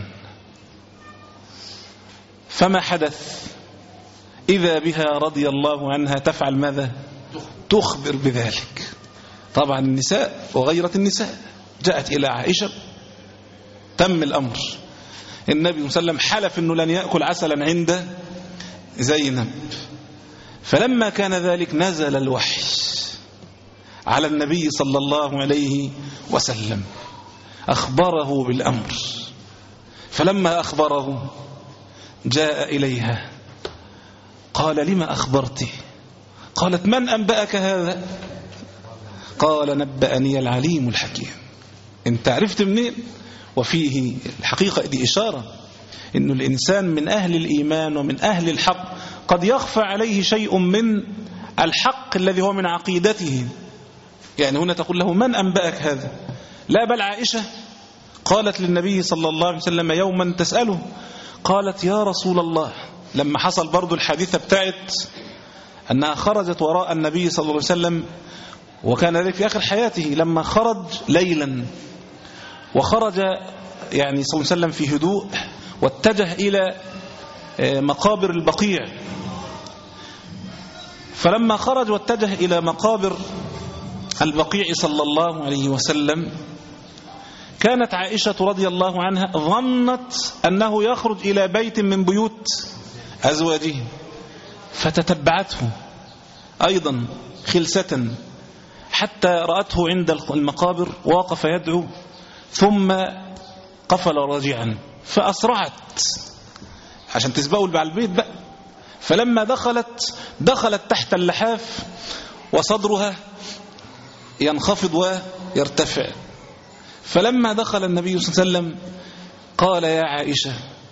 فما حدث؟ إذا بها رضي الله عنها تفعل ماذا؟ تخبر بذلك. طبعا النساء وغيرة النساء جاءت إلى عائشة، تم الأمر، النبي صلى الله عليه وسلم حلف أنه لن يأكل عسلا عند زينب. فلما كان ذلك نزل الوحي على النبي صلى الله عليه وسلم، أخبره بالأمر. فلما أخبره جاء إليها قال لما أخبرتي؟ قالت من أنبأك هذا؟ قال نبأني العليم الحكيم. انت عرفت منين؟ وفيه الحقيقة دي إشارة إنه الإنسان من أهل الإيمان ومن أهل الحق قد يخفى عليه شيء من الحق الذي هو من عقيدته. يعني هنا تقول له من أنبأك هذا؟ لا، بل عائشة قالت للنبي صلى الله عليه وسلم يوما تسأله، قالت يا رسول الله، لما حصل برضو الحادثة بتاعت أنها خرجت وراء النبي صلى الله عليه وسلم، وكان ذلك في آخر حياته لما خرج ليلا، وخرج يعني صلى الله عليه وسلم في هدوء واتجه إلى مقابر البقيع. فلما خرج واتجه إلى مقابر البقيع صلى الله عليه وسلم، كانت عائشة رضي الله عنها ظنت أنه يخرج إلى بيت من بيوت أزواجه، فتتبعته أيضا خلسة حتى رأته عند المقابر وقف يدعو، ثم قفل راجعا، فأسرعت عشان تسبقوا على البيت بقى. فلما دخلت دخلت تحت اللحاف وصدرها ينخفض ويرتفع. فلما دخل النبي صلى الله عليه وسلم قال يا عائشة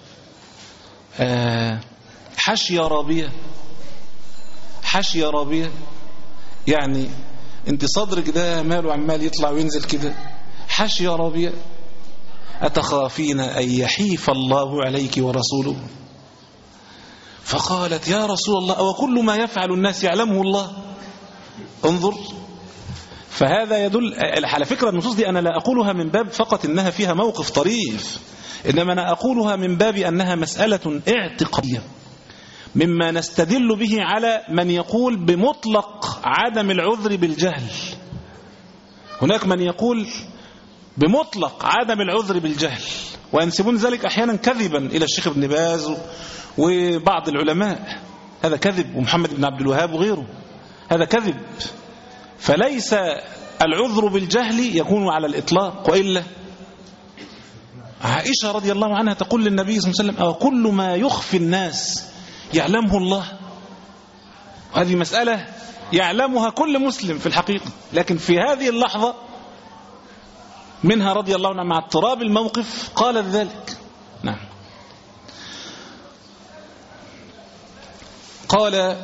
آه حشي رابية، حشي رابية، يعني انت صدرك ده ماله عمال يطلع وينزل كده، حشي رابية، أتخافين أن يحيف الله عليك ورسوله؟ فقالت يا رسول الله أو كل ما يفعل الناس يعلمه الله؟ انظر. فهذا يدل على فكرة النصوص دي أنا لا أقولها من باب فقط إنها فيها موقف طريف، إنما أنا أقولها من باب أنها مسألة اعتقادية مما نستدل به على من يقول بمطلق عدم العذر بالجهل. هناك من يقول بمطلق عدم العذر بالجهل، وينسبون ذلك أحيانا كذبا إلى الشيخ ابن باز وبعض العلماء، هذا كذب، ومحمد بن عبد الوهاب وغيره، هذا كذب. فليس العذر بالجهل يكون على الإطلاق، وإلا عائشة رضي الله عنها تقول للنبي صلى الله عليه وسلم أو كل ما يخفي الناس يعلمه الله؟ هذه مسألة يعلمها كل مسلم في الحقيقة، لكن في هذه اللحظة منها رضي الله عنها مع اضطراب الموقف قالت ذلك. نعم. قال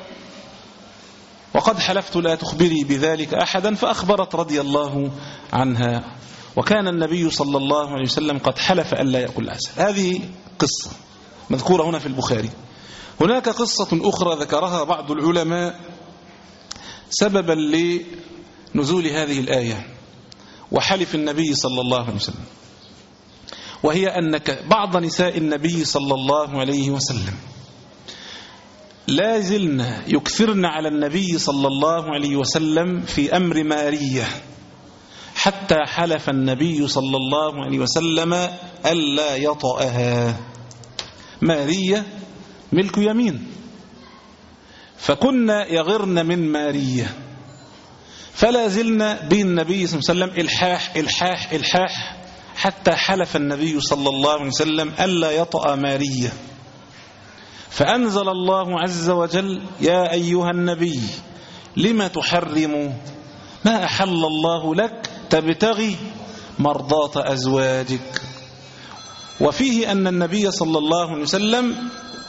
وقد حلفت لا تخبري بذلك أحدا، فأخبرت رضي الله عنها، وكان النبي صلى الله عليه وسلم قد حلف ألا يأكل العسل. هذه قصة مذكورة هنا في البخاري. هناك قصة أخرى ذكرها بعض العلماء سببا لنزول هذه الآية، وحلف النبي صلى الله عليه وسلم، وهي أنك بعض نساء النبي صلى الله عليه وسلم لا زلن يكثرن على النبي صلى الله عليه وسلم في أمر مارية، حتى حلف النبي صلى الله عليه وسلم ألا يطأها. مارية ملك يمين، فكنا يغرن من مارية، فلا زلنا بالنبي صلى الله عليه وسلم إلحاح إلحاح إلحاح حتى حلف النبي صلى الله عليه وسلم ألا يطأ مارية. فأنزل الله عز وجل: يا أيها النبي لما تحرم ما أحل الله لك تبتغي مرضات أزواجك. وفيه أن النبي صلى الله عليه وسلم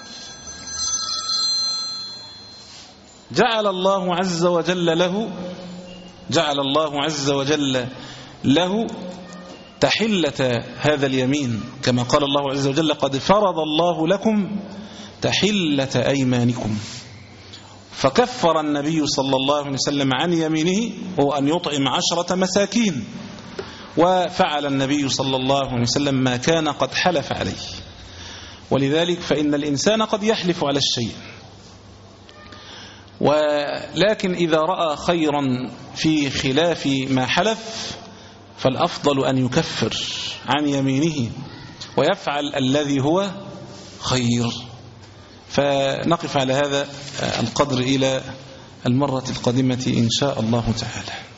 جعل الله عز وجل له جعل الله عز وجل له تحلة هذا اليمين، كما قال الله عز وجل: قد فرض الله لكم تحلة أيمانكم. فكفر النبي صلى الله عليه وسلم عن يمينه هو أن يطعم عشرة مساكين، وفعل النبي صلى الله عليه وسلم ما كان قد حلف عليه. ولذلك فإن الإنسان قد يحلف على الشيء، ولكن إذا رأى خيرا في خلاف ما حلف فالأفضل أن يكفر عن يمينه ويفعل الذي هو خير. فنقف على هذا القدر إلى المرة القادمة إن شاء الله تعالى.